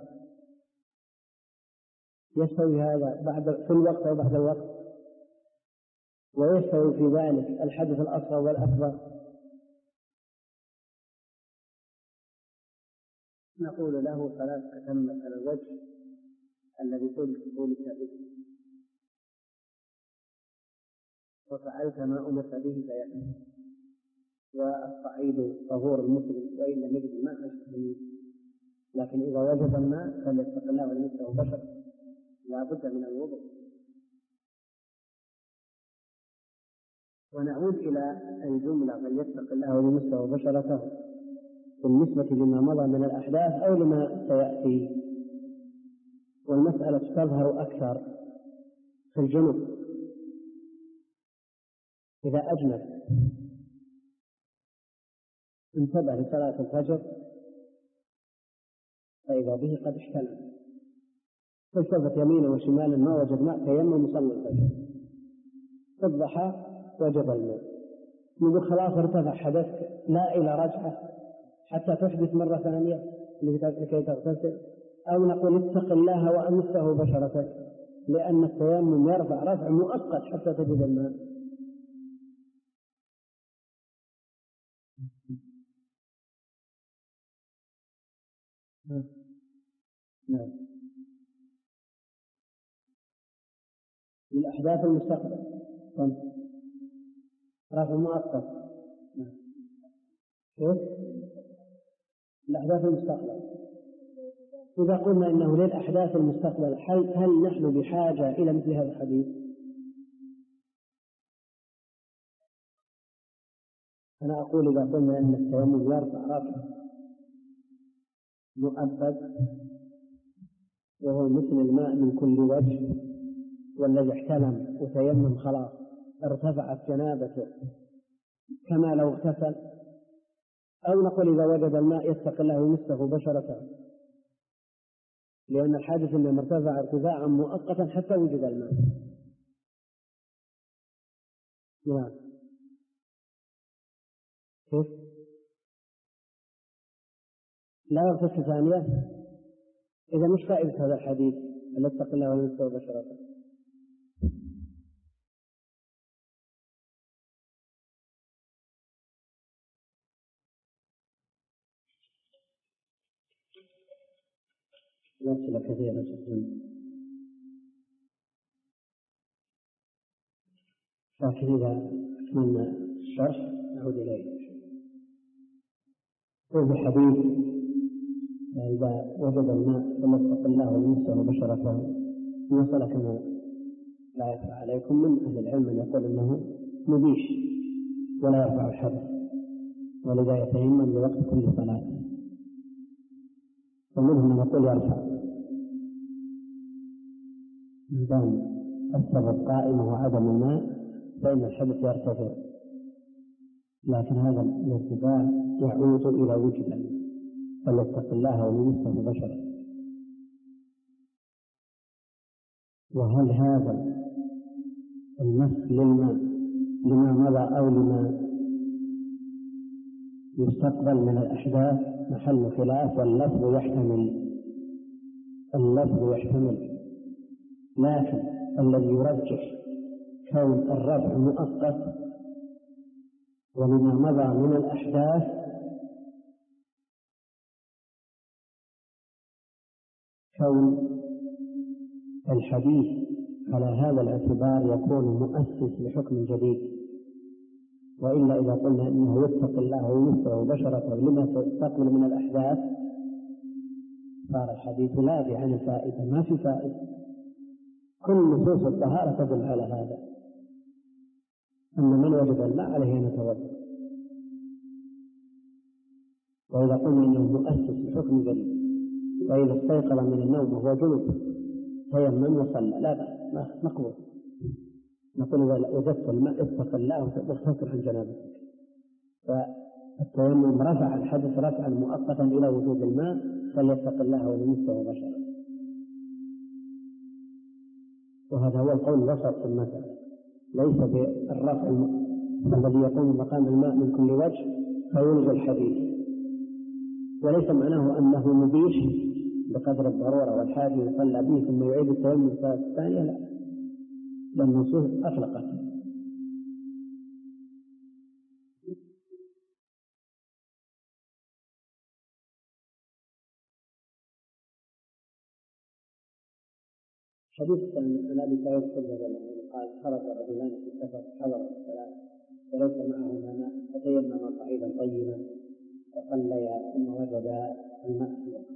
يستوي هذا بعد في الوقت أو بعد الوقت، ويستوي في ذلك الحدث الأصغر والأكبر. نقول له صلاتك تمت على الوجه الذي قلت به وفعلت ما أمرت به فيحمل، والصعيد طهور المسلم وإن لم يجد الماء فيشرب، لكن إذا وجد الماء فليتق الله وليمسه بشر، لا بد من الوضوء. ونعود إلى الجملة فليتق الله وليمسه بشرته بالنسبة لما مضى من الأحداث أو لما سيأتي، والمسألة تظهر أكثر في الجنوب. إذا أجنب انتبه لصلاة الفجر فإذا به قد احتلم، فالتفت يمينا وشمالا ما وجد ماء تيمم وصلى الفجر، في الضحى وجد الماء، نقول خلاص ارتفع حدثك، لا إلى رجعة حتى تحدث مرة ثانية لكي تغتسل، أو نقول اتق الله وأمسه بشرتك، لأن التيمم يرفع رفع مؤقت حتى تجد الماء. نعم. الأحداث المستقبل رفع مؤقت. نعم. كيف؟ الأحداث المستقبل إذا قلنا إنه للأحداث المستقبل هل, هل نحن بحاجة إلى مثل هذا الحديث؟ أنا أقول إذا قلنا أن التيمم يرفع رفع مؤبد وهو مثل الماء من كل وجه، والذي احتلم وتيمم خلاص ارتفعت جنابته كما لو اغتسل، أو نقول إذا وجد الماء يتق الله ويمسه بشرته، لأن الحادث إنما ارتفع ارتفاعا مؤقتا حتى وجد الماء. نعم. كيف؟ لا يغتسل ثانية؟ إذا مش فائدة هذا الحديث أن اتق الله ويمسه بشرته؟ أسئلة كثيرة جدا، لكن إذا أتمنى الشرح نعود إليه. هو حديث إذا وجد الماء فليتق الله ويمسه بشرته، وصل كما لا يخفى عليكم من أهل العلم من يقول إنه مبيح ولا يرفع الحدث، ولذا يتيمم لوقت كل صلاة، ومنهم من يقول يرفع ما دام السبب قائم وعدم الماء فإن الحدث يرتفع، لكن هذا الارتفاع يعود إلى وجود الماء، فليتق الله ويمسه بشرته. وهل هذا المس للماء لما مضى أو لما يستقبل من الأحداث محل خلاف، واللفظ يحتمل اللفظ يحتمل لكن الذي يرجح كون الرفع مؤقت ولما مضى من الأحداث كون الحديث على هذا الاعتبار يكون مؤسس لحكم جديد، وإلا إذا قلنا إنه يتق الله ويمسه بشرته لما تستقبل من الأحداث صار الحديث لاغي عن الفائدة، ما في فائدة. كل نصوص الطهارة تدل على هذا، أن من وجد الماء عليه أن يتوضأ، وإذا قلنا إنه مؤسس لحكم جديد، وإذا استيقظ من النوم وهو جنب تيمم وصلى لا بأس مقبول، نقول إذا وجدت الماء اتق الله واغتسل عن جنابتك، فالتيمم رفع الحدث رفعا مؤقتا إلى وجود الماء، فليتق الله وليمسه بشرته. وهذا هو القول الوسط في المسألة، ليس بالرفع الذي يقوم مقام الماء من كل وجه فيلغي الحديث، وليس معناه أنه مبيح بقدر الضرورة والحاجة يصلى به ثم يعيد التيمم الصلاة الثانية، لا، بل النصوص أطلقت. حديث عن أبي سعيد الخدري قال خرج رجلان في السفر حضر الصلاة وليس معهما ماء فتيمما صعيدا طيبا فصليا ثم وجدا الماء في وقته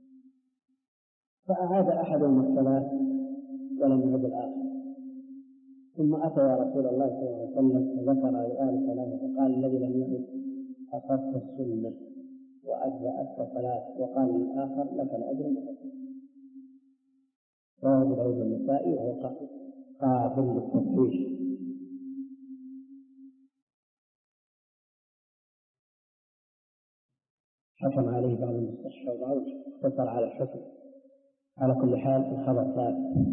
فأعاد أحدهما الصلاة ولم يعد الآخر ثم أتى يا رسول الله صلى الله عليه وسلم فذكر لآل ثلاثة فقال الذي لم يعد أصبت السنة وأجزأتك الصلاة وقال للآخر لك الأجر مرتين. رواه أبو داود النسائي وهو قابل للتصحيح. حكم عليه بعض المصحح وبعض اقتصر على الحكم. على كل حال الخبر ثابت.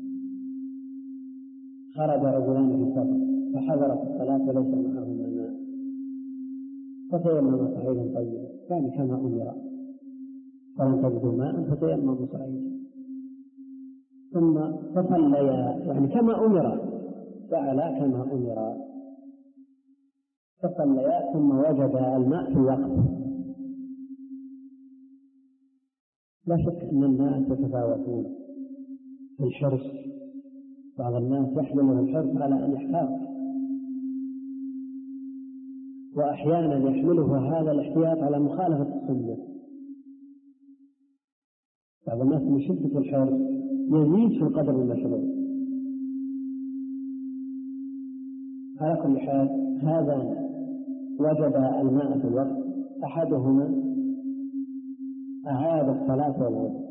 خرج رجلان في سفر فحضرت الصلاة وليس معهما ماء فتيمم صعيدا طيبا كان كما أمر فلم تجدوا ماء فتيمموا صعيدا ثم فصليا يعني كما أمر فعلا كما أمر فصليا ثم وجد الماء في وقته. لا شك أن الناس يتفاوتون في الحرص. بعض الناس يحمله الحرص على أن يحتاط وأحيانا يحمله هذا الاحتياط على مخالفة السنة. بعض الناس من شدة الحرص يزيد في القدر المشروع. على كل حال هذا وجد الماء في الوقت أحدهما أعاد الصلاة والوضوء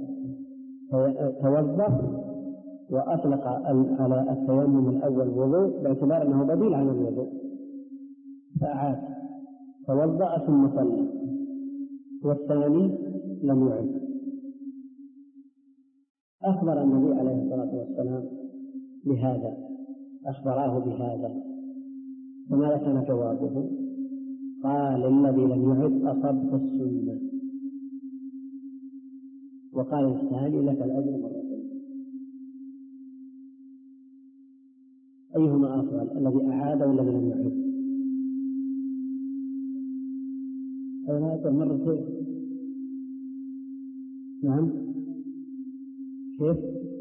توضأ وأطلق على التيمم الأول وضوء باعتبار أنه بديل عن الوضوء فأعاد توضأ ثم صلى والثاني لم يعد. أخبر النبي عليه الصلاة والسلام بهذا أخبراه بهذا فماذا كان جوابه؟ قال الذي لم يعد أصبت السنة وقال الثاني لك الأجر مرتين. أيهما أفضل الذي أعاد ولا الذي لم يعد؟ هذا مرتين. نعم كيف؟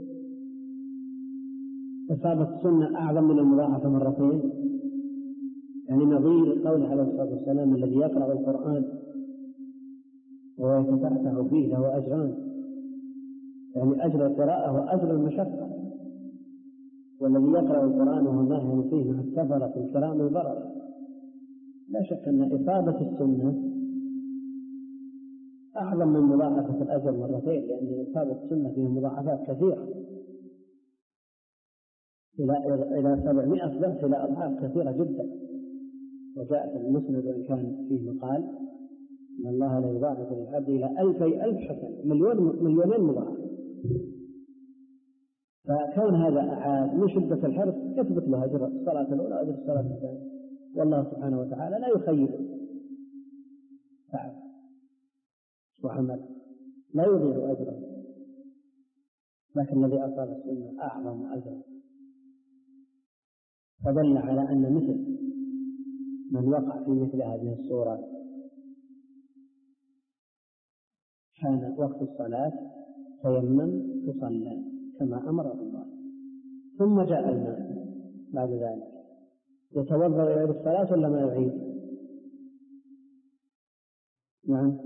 إصابة السنة أعظم من المضاعفة مرتين يعني نظير قول عليه الصلاة والسلام الذي يقرأ القرآن ويتتعتع فيه له أجران يعني أجر القراءة وأجر المشقة والذي يقرأ القرآن وهو ناهي فيه مع السفرة الكرام البررة. لا شك أن إصابة السنة أعظم من مضاعفة الأجر مرتين لأن إصابة السنة فيه مضاعفات كثيرة إلى إلى سبعمائة ضعف إلى أضعاف كثيرة جدا. وجاء في المسند وإن كان فيه مقال إن الله لا يضاعف للعبد إلى ألفي ألف حسنة مليون مليونين مضاعفة. فكون هذا أعاد من شدة الحرص يثبت له أجر الصلاة الأولى وأجر الصلاة الثانية والله سبحانه وتعالى لا يخيب فعل وعمل لا يضيع أجره لكن الذي أصاب السنة أعظم أجرا. فدل على أن مثل من وقع في مثل هذه الصورة كان وقت الصلاة تيمم تصلى كما أمر الله ثم جاء الماء بعد ذلك يتوضأ ويعيد الصلاة ولا ما يعيد؟ نعم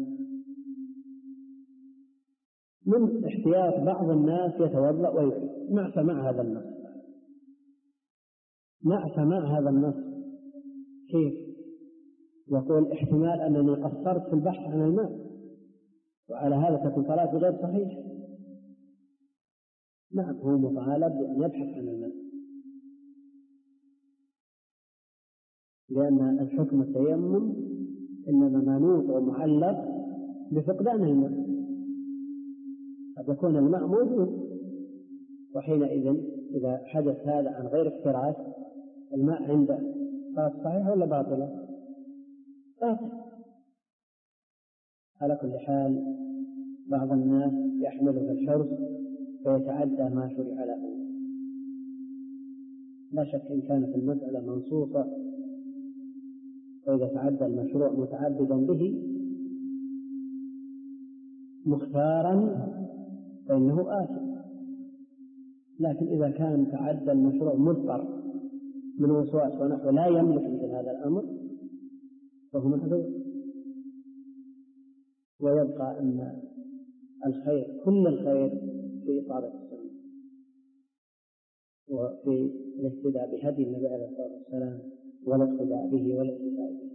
من احتياط بعض الناس يتوضأ ويعيد مع سماع هذا النص مع سماع هذا النص كيف؟ يقول احتمال أنني قصرت في البحث عن الماء وعلى هذا تكون صلاة غير صحيح. نعم هو مطالب بأن يبحث عن الماء لأن الحكم التيمم إنما منوط ومعلق بفقدان الماء. قد يكون الماء موجود وحينئذ إذا حدث هذا عن غير اكتراث الماء عنده صلاة صحيحة ولا باطلة؟ باطل. على كل حال بعض الناس يحمله في الحرص فيتعدى ما شرع له. لا شك إن كانت المسألة منصوصة وإذا تعدى المشروع متعبدا به مختارا فإنه آثم. لكن إذا كان تعدى المشروع مضطر من وسواس ونحو لا يملك مثل هذا الأمر فهو معذور. ويبقى أن الخير كل الخير في إصابة السنة وفي الاهتداء بهدي النبي عليه الصلاة والسلام والاقتداء به والاقتداء به.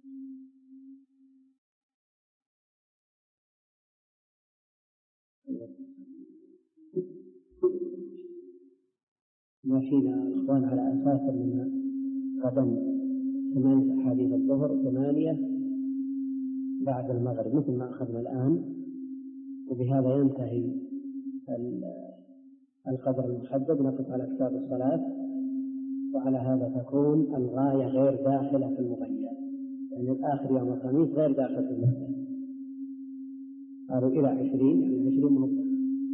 ماشينا الإخوان على أساس أننا غدا ثمانية أحاديث الظهر ثمانية بعد المغرب مثل ما أخذنا الآن، وبهذا ينتهي القدر المحدد. نقف على كتاب الصلاة، وعلى هذا تكون الغاية غير داخلة في المغير، يعني الآخر يوم الخميس غير داخل في المغير. قالوا إلى عشرين يعني عشرين مهمة.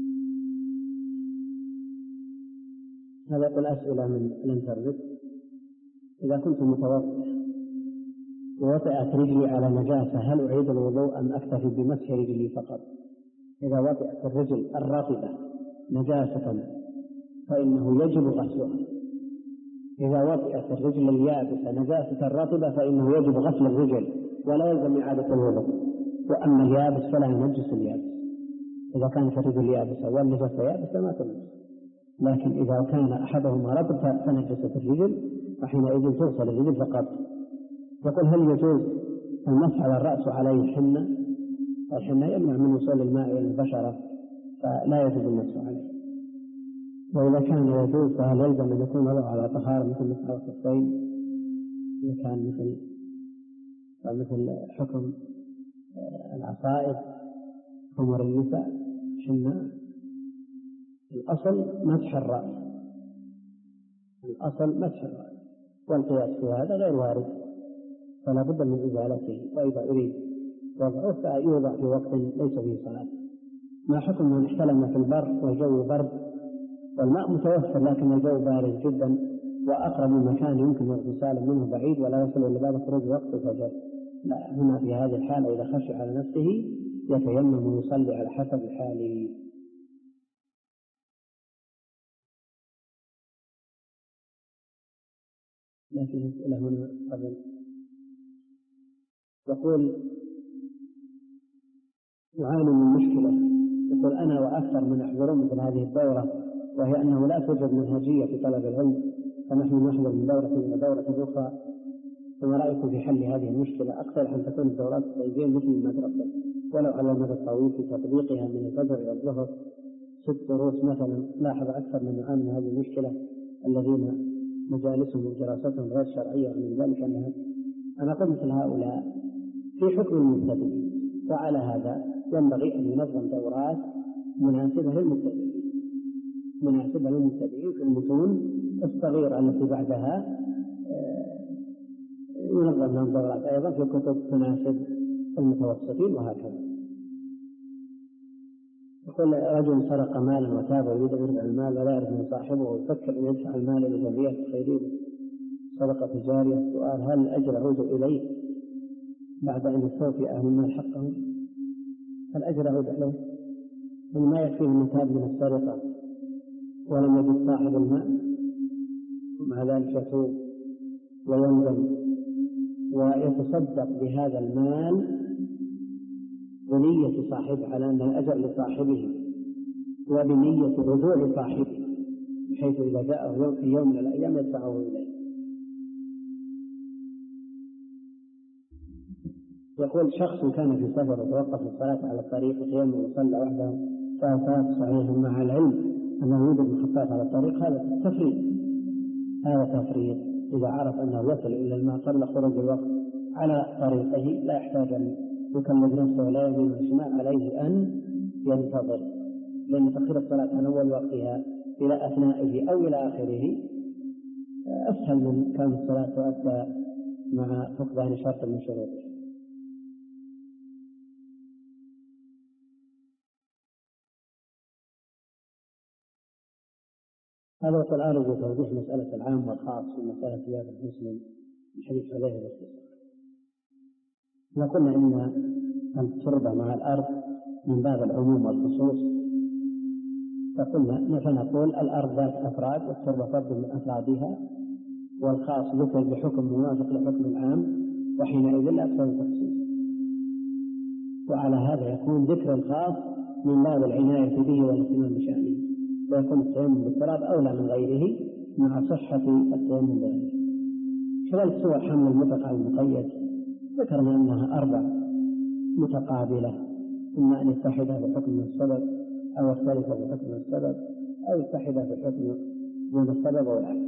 هذا يقول أسئلة من الانترنت. إذا كنت متوضئ ووطئت رجلي على نجاسة هل أعيد الوضوء أم أكتفي بمسح رجلي فقط؟ إذا وطئت الرجل الرطبة نجاسة فإنه يجب غسلها. إذا وطئت الرجل اليابسة نجاسة الرطبة فإنه يجب غسل الرجل ولا يلزم إعادة الوضوء. وأما اليابس فلا ينجس اليابس. إذا كانت الرجل يابسة والنجاسة يابسة ما تنجس، لكن إذا كان أحدهما رطب فنجست الرجل فحينئذ توصل الرجل فقط. يقول هل يجوز المسح على الرأس وعليه حنة؟ الحنة يمنع من وصول الماء إلى البشرة فلا يجوز المسح عليه. وإذا كان يجوز فهل يلزم أن يكون وضعه على طهارة مثل مسح على الخفين؟ إذا كان مثل مثل حكم العصائب خمر النساء حنة. الأصل مسح الرأس، الأصل مسح الرأس، والقياس في هذا غير وارد فلا بد من إزالته. وإذا أريد وضعه فيوضع في وقت ليس فيه صلاة. ما حكم من احتلم في البر والجو برد والماء متوفر لكن الجو بارد جدا وأقرب من مكان يمكن الاغتسال منه بعيد ولا يصل إلا بعد خروج وقت الفجر؟ لا، هنا في هذه الحالة إذا خشي على نفسه يتيمم ويصلي على حسب حاله. لكن أسئلة هنا قبل. يقول يعاني من مشكلة. يقول أنا وأكثر من يحضرون مثل هذه الدورة، وهي أنه لا توجد منهجية في طلب العلم فنحن نحضر من دورة إلى دورة أخرى. فما رأيكم في حل هذه المشكلة؟ أكثر أن تكون الدورات الصيفية مثل المدرسة ولو على المدى الطويل في تطبيقها من الفجر إلى الظهر ست دروس مثلا. لاحظ أكثر من يعاني من هذه المشكلة الذين مجالسهم ودراستهم غير شرعية، ومن ذلك أنها أنا قلت مثل هؤلاء في حكم المبتدئين، وعلى هذا ينبغي أن ينظم دورات مناسبة للمبتدئين مناسبة للمبتدئين في المتون الصغيرة التي بعدها ينظم لهم دورات أيضا في كتب تناسب المتوسطين وهكذا. يقول رجل سرق مالا وتاب ويريد أن يرجع المال ولا يعرف من صاحبه ويفكر أن يدفع المال إلى جمعية الخيرية صدقة جارية. السؤال هل الأجر يعود إليه بعد أن يستوفي أهل المال حقهم؟ الأجر يعود إليه من ما يكفيه من تاب من السرقة ولم يجد صاحب المال ومع ذلك يتوب ويندم ويتصدق بهذا المال بنية صاحبه على أن الأجر لصاحبه وبنية رجوع صاحبه بحيث إذا جاءه يوم في يوم من الأيام يدفعه إليه. يقول شخص كان في سفر وتوقف الصلاة على الطريق وقيام وصلى وحده فات صحيح مع العلم أنه يوجد محطات على الطريق، هذا تفريط هذا تفريط إذا عرف أنه يصل إلى الماء قبل خروج الوقت على طريقه لا يحتاج أن يكلف نفسه ولا يمين الشمال، عليه أن ينتظر، لأن تأخير الصلاة عن أول وقتها إلى أثنائه أو إلى آخره أسهل من كون الصلاة تؤدى مع فقدان شرط من شروطه. هذا يقول أرجو توضيح مسألة العام والخاص في مسألة زيادة المسلم الحديث عليه باختصار. احنا قلنا إن التربة مع الأرض من باب العموم والخصوص، فقلنا فنقول الأرض ذات أفراد والتربة فرد من أفرادها، والخاص ذكر بحكم موافق لحكم العام، وحينئذ لا يقتضي التخصيص. وعلى هذا يكون ذكر الخاص من باب العناية به والاهتمام بشأنه، ويكون التيمم بالتراب أولى من غيره مع صحة التيمم بغيره. كذلك صور حمل المطلق على المقيد ذكرنا أنها أربع متقابلة، إما أن يتحد بحكم من السبب أو يختلف بحكم من السبب أو يتحد بحكم من السبب والعكس.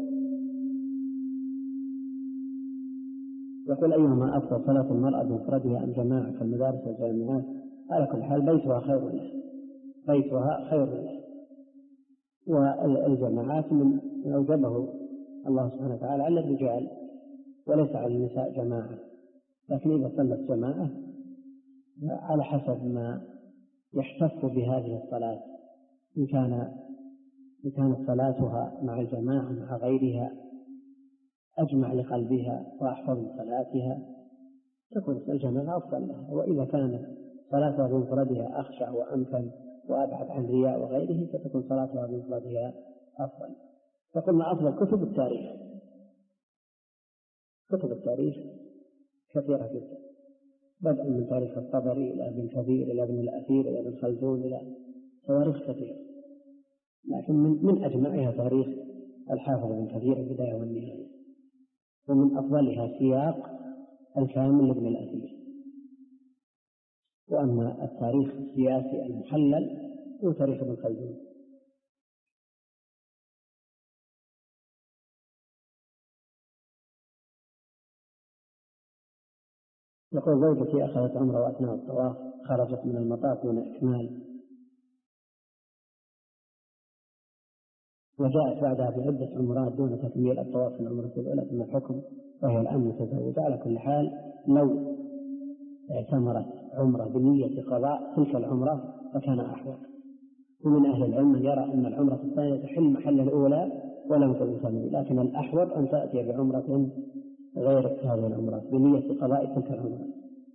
يقول أيهما أفضل، صلاة المرأة بمفردها أم جماعة في المدارس والجامعات؟ على كل حال بيتها خير له، بيتها خير له. والجماعات من أوجبه الله سبحانه وتعالى على الرجال وليس على النساء جماعة، لكن إذا صلت جماعة على حسب ما يحتف بهذه الصلاة، إن كان إن كانت صلاتها مع الجماعة مع غيرها أجمع لقلبها وأحفظ لصلاتها تكون الجماعة أفضل لها، وإذا كانت صلاتها بمفردها أخشع وأمكن وأبعد عن رياء وغيره فتكون صلاتها بمفردها أفضل. فقلنا أفضل كتب التاريخ، كتب التاريخ كثيرة جدا، بدءا من تاريخ الطبري إلى ابن كثير إلى ابن الأثير إلى ابن خلدون إلى تواريخ كثيرة، لكن من, من أجمعها تاريخ الحافظ ابن كثير البداية والنهاية، ومن أفضلها سياق الكامل لابن الأثير. وأما التاريخ السياسي المحلل هو تاريخ ابن خلدون. يقول زوجتي أخذت عمره وأثناء الطواف خرجت من المطاف دون إكمال، وجاءت بعدها بعدة عمرات دون تكميل الطواف في العمرة الأولى من الحكم، وهي الآن متزوجة. على كل حال لو اعتمرت عمرة بنية قضاء تلك العمرة فكان أحوط. ومن أهل العلم من يرى أن العمرة الثانية تحل محل الأولى ولم تكن، لكن الأحوط أن تأتي بعمرة غير هذه العمرة بنية قضاء تلك العمرة.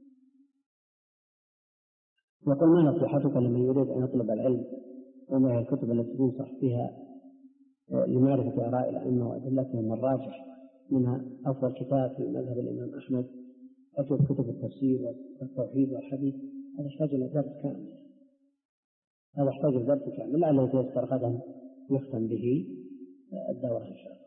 يقول ما نصيحتك لمن يريد أن يطلب العلم وما هي الكتب التي تنصح فيها لمعرفة آراء الأئمة وأدلتهم الراجح؟ منها أفضل كتاب في مذهب الإمام أحمد، أكثر كتب التفسير والتوحيد والحديث. هذا يحتاج إلى درس كامل، هذا يحتاج إلى درس كامل لعله يتيسر غدا يختم به الدورة إن شاء الله.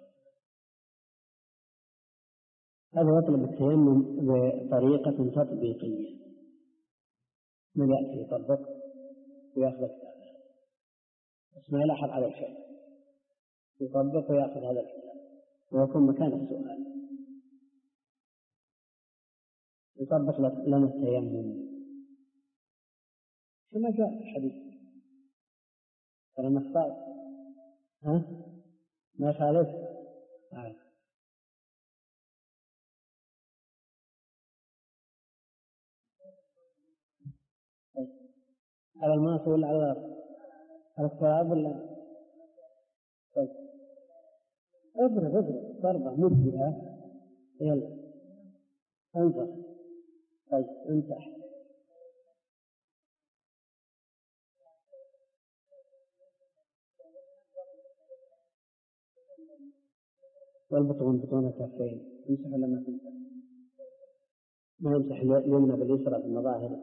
هذا يطلب التيمم بطريقة تطبيقية، من يأتي يطبق ويأخذ كتابه، بس ما يلاحظ على الشيء، يطبق ويأخذ هذا الكتاب ويكون مكان السؤال، يطبق لنا التيمم كما جاء في الحديث. فلما اخطأت ها ما خالف آه. على الماء ولا على على التراب ولا طيب اضرب اضرب ضربة مجزئة يلا انفخ. طيب امسح والبطون بطون الكفين امسح ولا ما تمسح؟ ما يمسح اليمنى باليسرى في المظاهر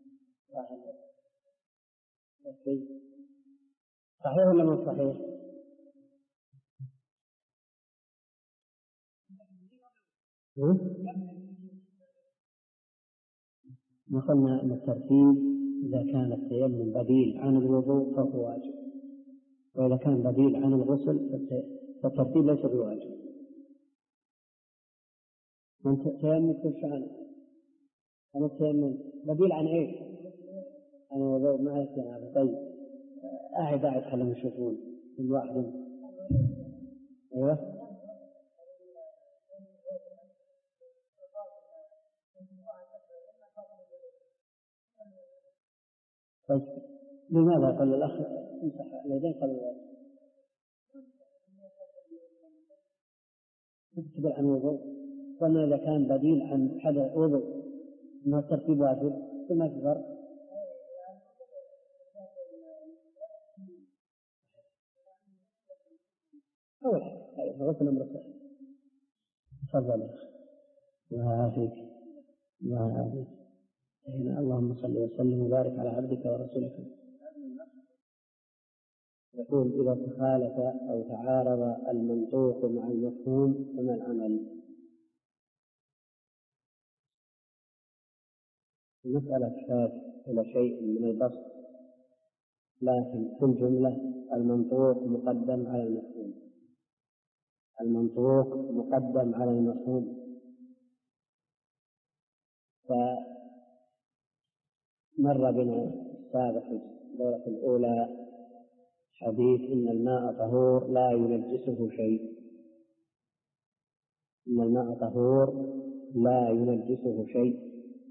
صحيح ولا ما صحيح؟ ما قلنا أن الترتيب إذا كان التيمم بديل عن الوضوء فهو واجب، وإذا كان بديل عن الغسل فالترتيب ليس بواجب. من تيمم كل شأن عن التيمم بديل عن إيش؟ عن الوضوء ما يمكن هذا. طيب أعد أعد خلهم يشوفون كل واحد. أيوه طيب لماذا قال الأخ امسح اليدين قال تكتب عن وضوء؟ قلنا إذا كان بديل عن حدث وضوء ما الترتيب واجب ثم في فرق. غسل امرأة. تفضل. الله يعافيك. الله يعافيك. اللهم صل وسلم وبارك على عبدك ورسولك. يقول إذا تخالف أو تعارض المنطوق مع المفهوم فما العمل؟ المسألة تحتاج إلى شيء من البسط، لكن في الجملة المنطوق مقدم على المفهوم. المنطوق مقدم على المفهوم. فمر بنا السابق في الدورة الأولى حديث إن الماء طهور لا ينجسه شيء. إن الماء طهور لا ينجسه شيء،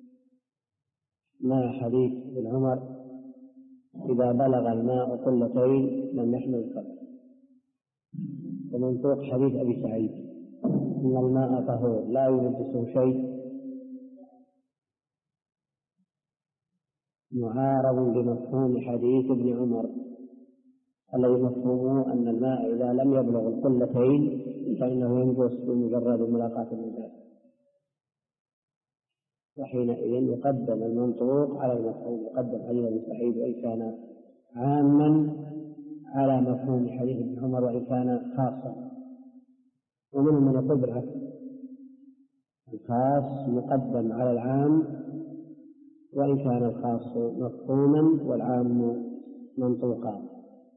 ما حديث ابن عمر إذا بلغ الماء قلتين لم يحمل الخبث. ومنطوق حديث أبي سعيد إن الماء طهور لا ينجسه شيء معارض بمفهوم حديث ابن عمر الذي مفهومه أن الماء إذا لم يبلغ القلتين فإنه ينجس بمجرد ملاقاة النجاسة، وحينئذ يقدم المنطوق على المفهوم. يقدم حديث ابن سعيد وإن كان عاما على مفهوم حديث ابن عمر وإن كان خاصا، ومنهم من يقول بالعكس، الخاص مقدم على العام وإن كان الخاص مفهوما والعام منطوقا.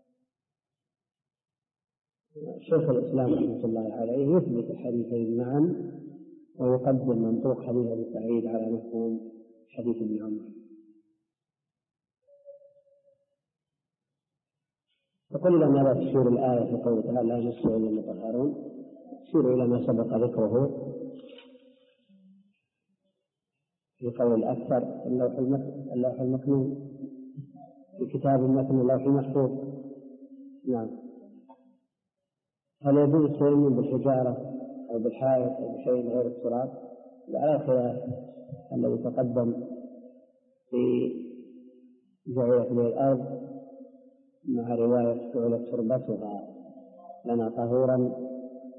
شيخ الإسلام رحمة الله عليه يثبت الحديثين معا ويقدم منطوق حديث أبي سعيد على مفهوم حديث ابن عمر. فقل إلى ماذا تشير الآية في قوله تعالى لا يمسه إلا المطهرون؟ تشير إلى ما سبق ذكره في قول الأكثر اللوح المكنون في كتاب المتن اللوح المحفوظ. نعم. هل يجوز التيمم بالحجارة أو بالحائط أو بشيء غير التراب؟ على الخلاف الذي تقدم في جعلت من الأرض مع رواية جعلت تربتها لنا طهورا،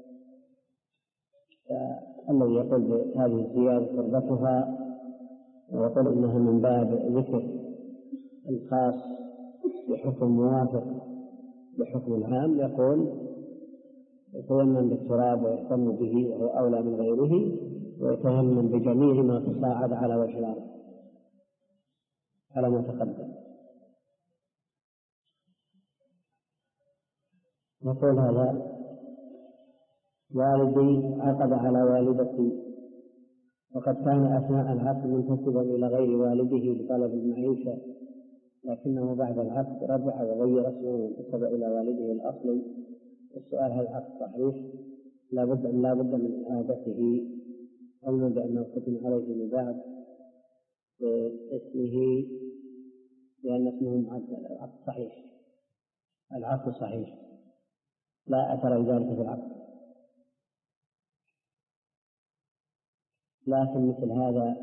الذي يقول بهذه الزيادة تربتها ويقول إنها من باب ذكر الخاص بحكم موافق بحكم العام، يقول يتيمم بالتراب ويهتم به وهو أولى من غيره، ويتيمم بجميع ما تصاعد على وجه الأرض على ما تقدم. يقول هذا والدي عقد على والدتي وقد كان أثناء العقد منتسبا إلى غير والده لطلب المعيشة، لكنه بعد العقد رجع وغير اسمه وانتسب إلى والده الأصلي. السؤال هل العقد صحيح؟ لا بد لا بد من إعادته، علما بأنه ختم عليه من بعد باسمه لأن اسمه معدل. العقد صحيح، العقد صحيح، لا أثر لذلك في العقد، لكن مثل هذا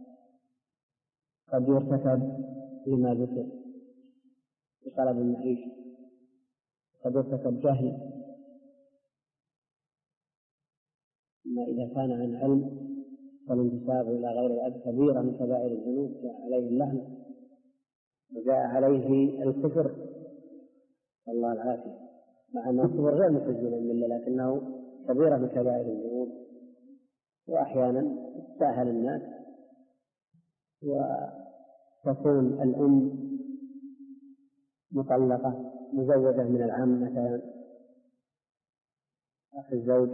قد يرتكب لما ذكر بطلب المعيشة، قد يرتكب جهل، ما إذا كان عن علم فالانتساب إلى غير الأب كبيرة من كبائر الذنوب جاء عليه اللعنة وجاء عليه الكفر، الله العافية، مع أن الكفر غير مخرج من الملة لكنه كبيرة من كبائر الذنوب. وأحيانا تساهل الناس وتكون الأم مطلقة مزوجة من العم مثلا أخي الزوج،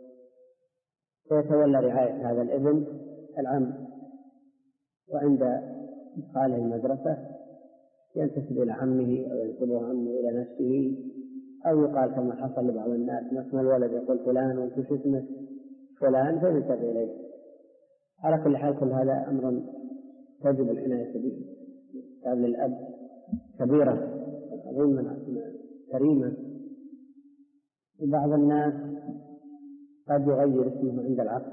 فيتولى رعاية هذا الابن العم، وعند إدخاله المدرسة ينتسب إلى عمه أو ينسبه عمه إلى نفسه، أو يقال كما حصل لبعض الناس اسم الولد يقول فلان وانت شو اسمك فلان فينتسب إليه. على كل حال كل هذا أمر تجب العناية به، قال للأب كبيرة عظيمة كريمة. وبعض الناس قد يغير اسمه عند العقد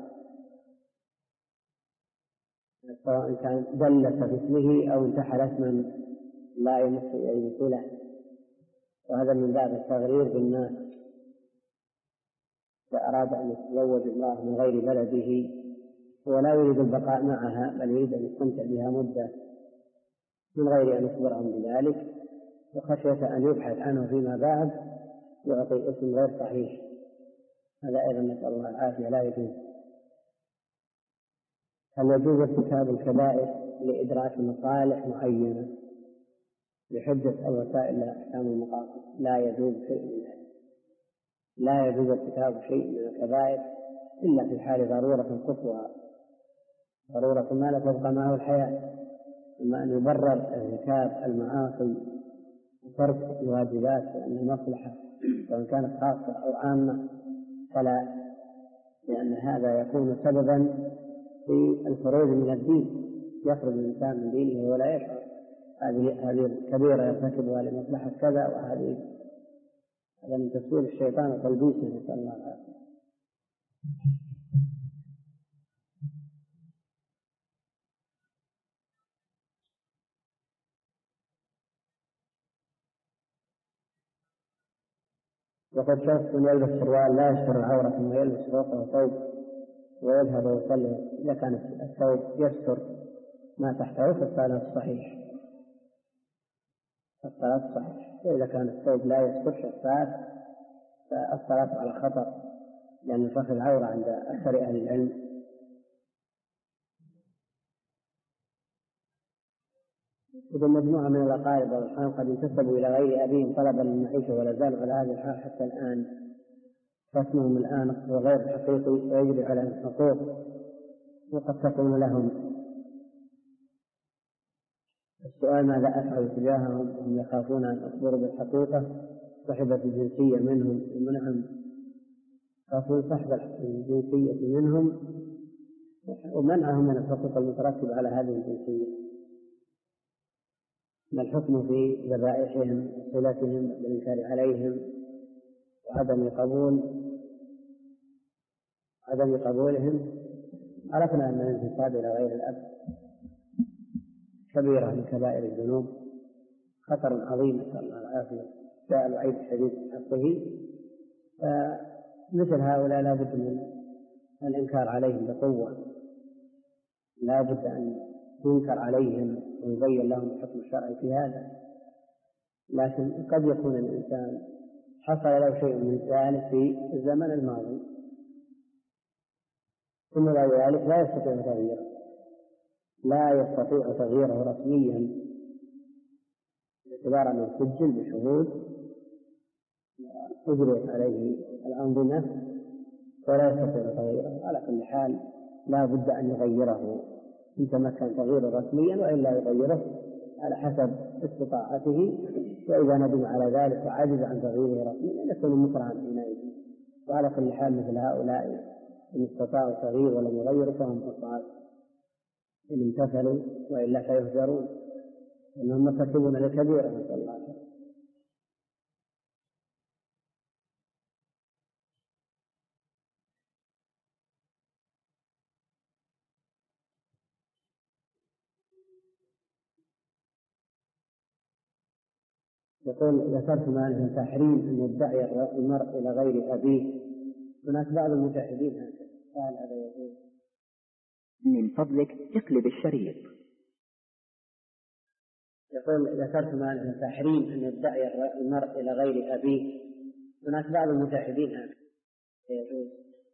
سواء كان دلس باسمه أو انتحل اسما لا يمس له، وهذا من باب التغرير بالناس. إذا أراد أن يتزوج امرأة من غير بلده هو لا يريد البقاء معها بل يريد أن يستمتع بها مدة من غير أن يخبرهم بذلك، وخشية أن يبحث عنه فيما بعد يعطي اسم غير صحيح، هذا أيضا نسأل الله العافية لا يجوز. هل يجوز ارتكاب الكبائر لإدراك مصالح معينة بحجة الوسائل لأحكام المقاصد؟ لا يجوز شيء من ذلك، لا يجوز ارتكاب شيء من الكبائر إلا في حال ضرورة قصوى، ضرورة ما لا تبقى معه الحياة، إما أن يبرر ارتكاب المعاصي وترك الواجبات لأنه مصلحة وإن كانت خاصة أو عامة فلا، لأن هذا يكون سببا في الخروج من الدين، يخرج الإنسان من دينه ولا يشعر. هذه هذه الكبيرة يرتكبها لمصلحة كذا، وهذه هذا من تسويل الشيطان وتلبيسه، نسأل الله العافية. وقد شخص يلبس سروال لا يستر العورة ثم يلبس فوقه ثوب ويذهب ويصلي، إذا كان الثوب يستر ما تحته فالصلاة صحيح، الصلاة صحيح. وإذا كان الثوب لا يستر شفاف فالصلاة على خطر، لأن فخ العورة عند أكثر أهل العلم إذا مجموعة من الأقارب والأرحام قد انتسبوا إلى غير أبيهم طلبا للمعيشة ولا زالوا على هذه الحال حتى الآن، فاسمهم الآن هو غير حقيقي ويجري على الحقوق وقد تكون لهم. السؤال ماذا أفعل تجاههم وهم يخافون أن أخبروا بالحقيقة؟ صحبة الجنسية منهم ومنعهم، يخافون صحبة الجنسية منهم ومنعهم من الحقوق المترتبة على هذه الجنسية. ما الحكم في ذبائحهم وصلتهم بالإنكار عليهم وعدم قبول عدم قبولهم؟ عرفنا أن الانتساب إلى غير الأب كبيرة من كبائر الذنوب، خطر عظيم، نسأل الله العافية، جاء الوعيد الشديد في حقه، فمثل هؤلاء لا بد من الإنكار عليهم بقوة، لا بد أن ينكر عليهم ويبين لهم الحكم الشرعي في هذا. لكن قد يكون الإنسان حصل له شيء من ذلك في الزمن الماضي ثم بعد ذلك لا يستطيع تغييره لا يستطيع تغييره رسميا باعتبار أنه سجل بشهود أجريت عليه الأنظمة ولا يستطيع تغييره. على كل حال لا بد أن يغيره إن تمكن تغييره رسميا، وإلا يغيره على حسب استطاعته، وإذا ندم على ذلك وعجز عن تغييره رسميا يكون مكرها حينئذ. وعلى كل حال مثل هؤلاء إن استطاعوا تغيير ولم يغيروا فهم حصاد إن امتثلوا، وإلا فيهجرون إنهم مرتكبون لكبيرة، نسأل الله العافية. يقول ذكرت معنا تحريم أن يدعي المرء إلى غير أبيه، هناك بعض المجاهدين هكذا قال هذا يقول من فضلك اقلب الشريط. يقول ذكرت معنا تحريم أن يدعي المرء إلى غير أبيه، هناك بعض المجاهدين هكذا يقول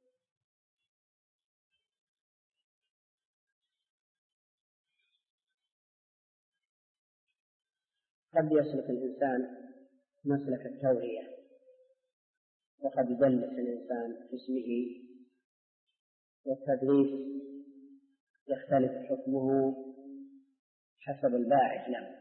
قد يسلك الإنسان مسلك التوعية وقد يدلس الإنسان في اسمه، والتدليس يختلف حكمه حسب الباعث له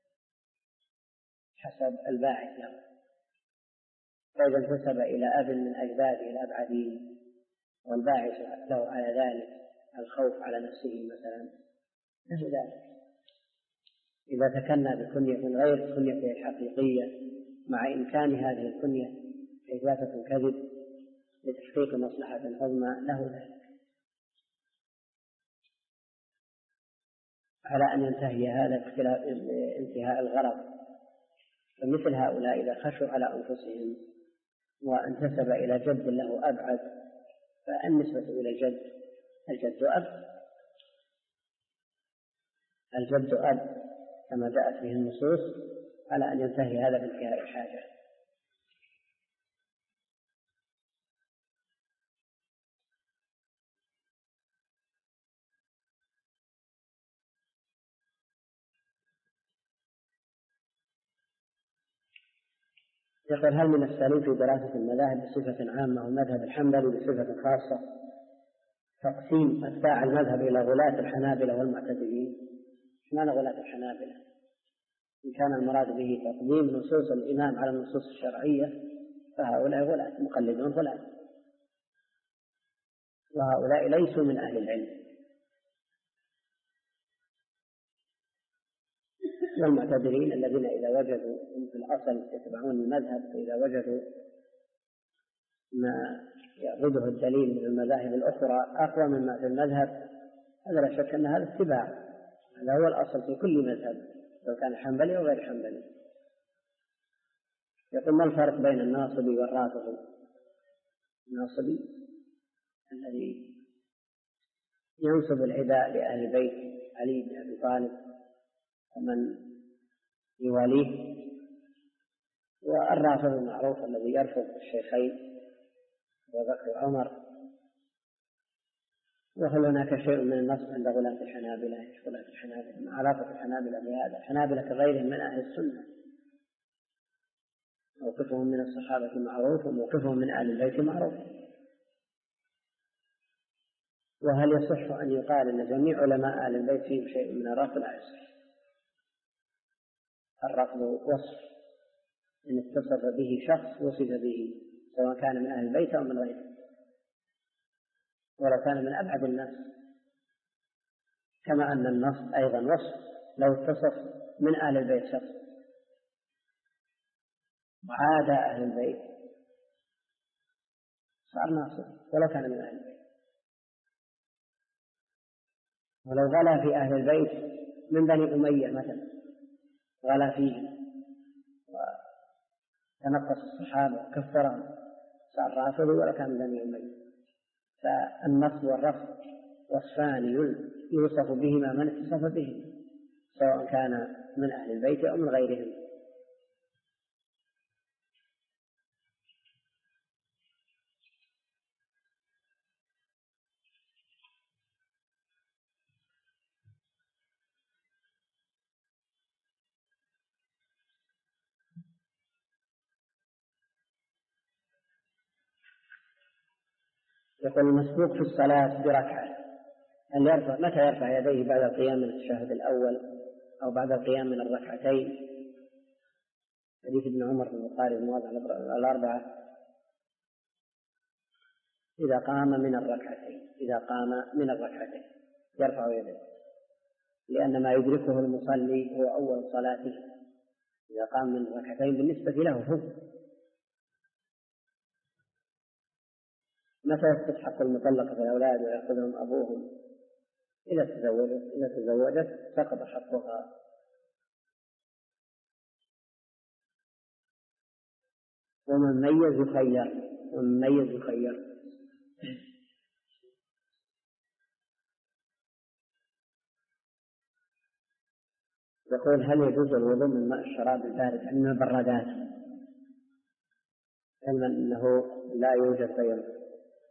حسب الباعث له فإذا انتسب إلى أب من أجداده الأبعدين والباعث له على ذلك الخوف على نفسه مثلا له ذلك. إذا تكنى بكنية غير كنيته الحقيقية مع إمكان هذه الكنية إثباتة كذب لتحقيق مصلحة عظمى له ذلك، على أن ينتهي هذا انتهاء الغرض. فمثل هؤلاء إذا خشوا على أنفسهم وانتسب إلى جد له أبعد، فالنسبة إلى الجد الجد أب الجد أب كما جاءت به النصوص على أن ينتهي هذا بانتهاء الحاجة. يقول: هل من السليم في دراسة المذاهب بصفة عامة والمذهب الحنبلي بصفة خاصة تقسيم أتباع المذهب إلى غلاة الحنابلة والمعتزلين؟ معنى غلاة الحنابلة؟ إن كان المراد به تقديم نصوص الإمام على النصوص الشرعية فهؤلاء غلاة مقلدون غلاة، وهؤلاء ليسوا من أهل العلم. والمعتزلين الذين إذا وجدوا في الأصل يتبعون المذهب، فإذا وجدوا ما يعرضه الدليل من المذاهب الأخرى أقوى مما في المذهب، هذا لا شك أن هذا اتباع، هذا هو الأصل في كل مذهب لو كان حنبلي أو غير حنبلي. يقول: ما الفرق بين الناصبي والرافضي؟ الناصبي الذي ينصب العداء لأهل البيت علي بن أبي طالب ومن يواليه، والرافض المعروف الذي يرفض الشيخين وبكر وعمر. وهل هناك شيء من النصب عند غلاة الحنابلة؟ غلاة الحنابلة ما علاقة الحنابلة بهذا؟ الحنابلة كغيرهم من أهل السنة، موقفهم من الصحابة معروف وموقفهم من أهل البيت معروف. وهل يصح أن يقال أن جميع علماء أهل البيت فيهم شيء من الرفض؟ لا يصح. الرفض وصف إن اتصف به شخص وصف به، سواء كان من أهل البيت أو من غيره، ولو كان من أبعد الناس. كما أن النص أيضا وصف، لو اتصف من أهل البيت شخص وعاد أهل البيت صار ناصب ولو كان من أهل البيت. ولو غلا في أهل البيت من بني أمية مثلا، غلا فيهم وتنقص الصحابة وكفرهم، صار رافضي ولا كان من بني أمية. فالنصب والرفض وصفان يوصف بهما من اتصف به، سواء كان من أهل البيت أو من غيرهم. يقول: المسبوق في الصلاة بركعة أن يرفع متى يرفع يديه؟ بعد القيام من التشهد الأول أو بعد القيام من الركعتين؟ حديث ابن عمر في البخاري الموضع الأربعة: إذا قام من الركعتين إذا قام من الركعتين يرفع يديه، لأن ما يدركه المصلي هو أول صلاته. إذا قام من الركعتين بالنسبة له هو. متى يسقط حق المطلقة في الأولاد ويأخذهم أبوهم؟ إذا تزوجت إذا تزوجت سقط حقها. ومن ميز يخير ومن ميز يخير. يقول: هل يجوز الوضوء من ماء الشراب البارد من البرادات؟ علما أنه لا يوجد غيره.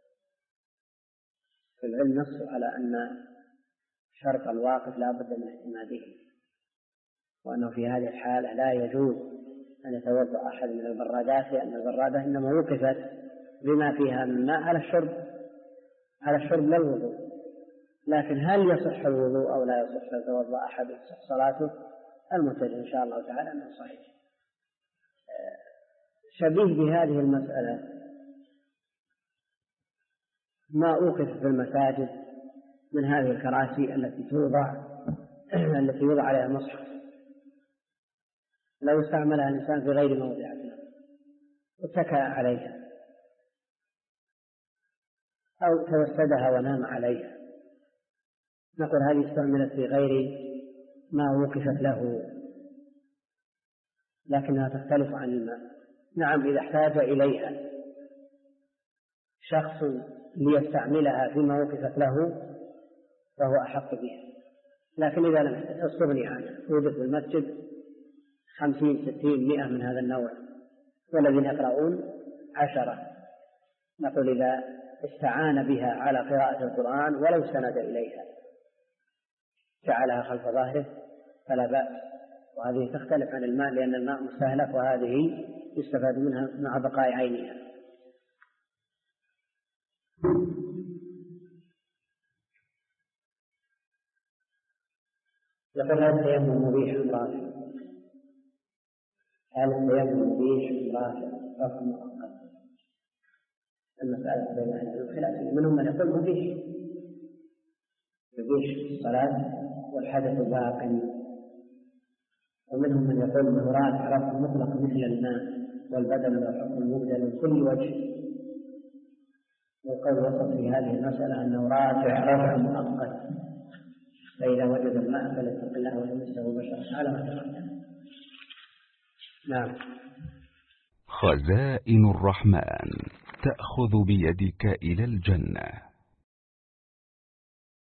في العلم نص على أن شرط الواقف لا بد من اعتماده، وأنه في هذه الحالة لا يجوز أن يتوضأ أحد من البرادات، لأن البرادة إنما وقفت بما فيها من ماء على الشرب على الشرب لا الوضوء. لكن هل يصح الوضوء أو لا يصح يتوضأ أحد يصح صلاته؟ المتجه إن شاء الله تعالى أنه صحيح. شبيه بهذه المسألة ما أوقف في المساجد من هذه الكراسي التي توضع التي يوضع عليها مصحف، لو استعملها الإنسان في غير موضعها واتكأ عليها أو توسدها ونام عليها، نقول هذه استعملت في غير ما وقفت له، لكنها تختلف عن الماء. نعم إذا احتاج إليها شخص ليستعملها فيما وقفت له فهو أحق بها. لكن إذا لم استغني عنه يوجد في المسجد خمسين ستين مئة من هذا النوع والذين يقرؤون عشرة، نقول إذا استعان بها على قراءة القرآن ولو سند إليها جعلها خلف ظهره فلا بأس. وهذه تختلف عن الماء لأن الماء مستهلك وهذه يستفاد منها مع بقاء عينها. يقول هل التيمم مبيح أم رافع؟ هل التيمم مبيح أم رافع؟ رفع مؤقت. المسألة بين أهل العلم خلاف، منهم من يقول مبيح يبيح الصلاة والحدث باق، ومنهم من يقول انه رافع رفع مطلق مثل الماء والبدن والحكم المبدل من كل وجه. والقول وسط في هذه المسألة أنه رافع رفع مؤقت، فإذا وجد الماء فليتق الله ويمسه بشرا على ما تقدم. نعم. خزائن الرحمن تأخذ بيدك إلى الجنة.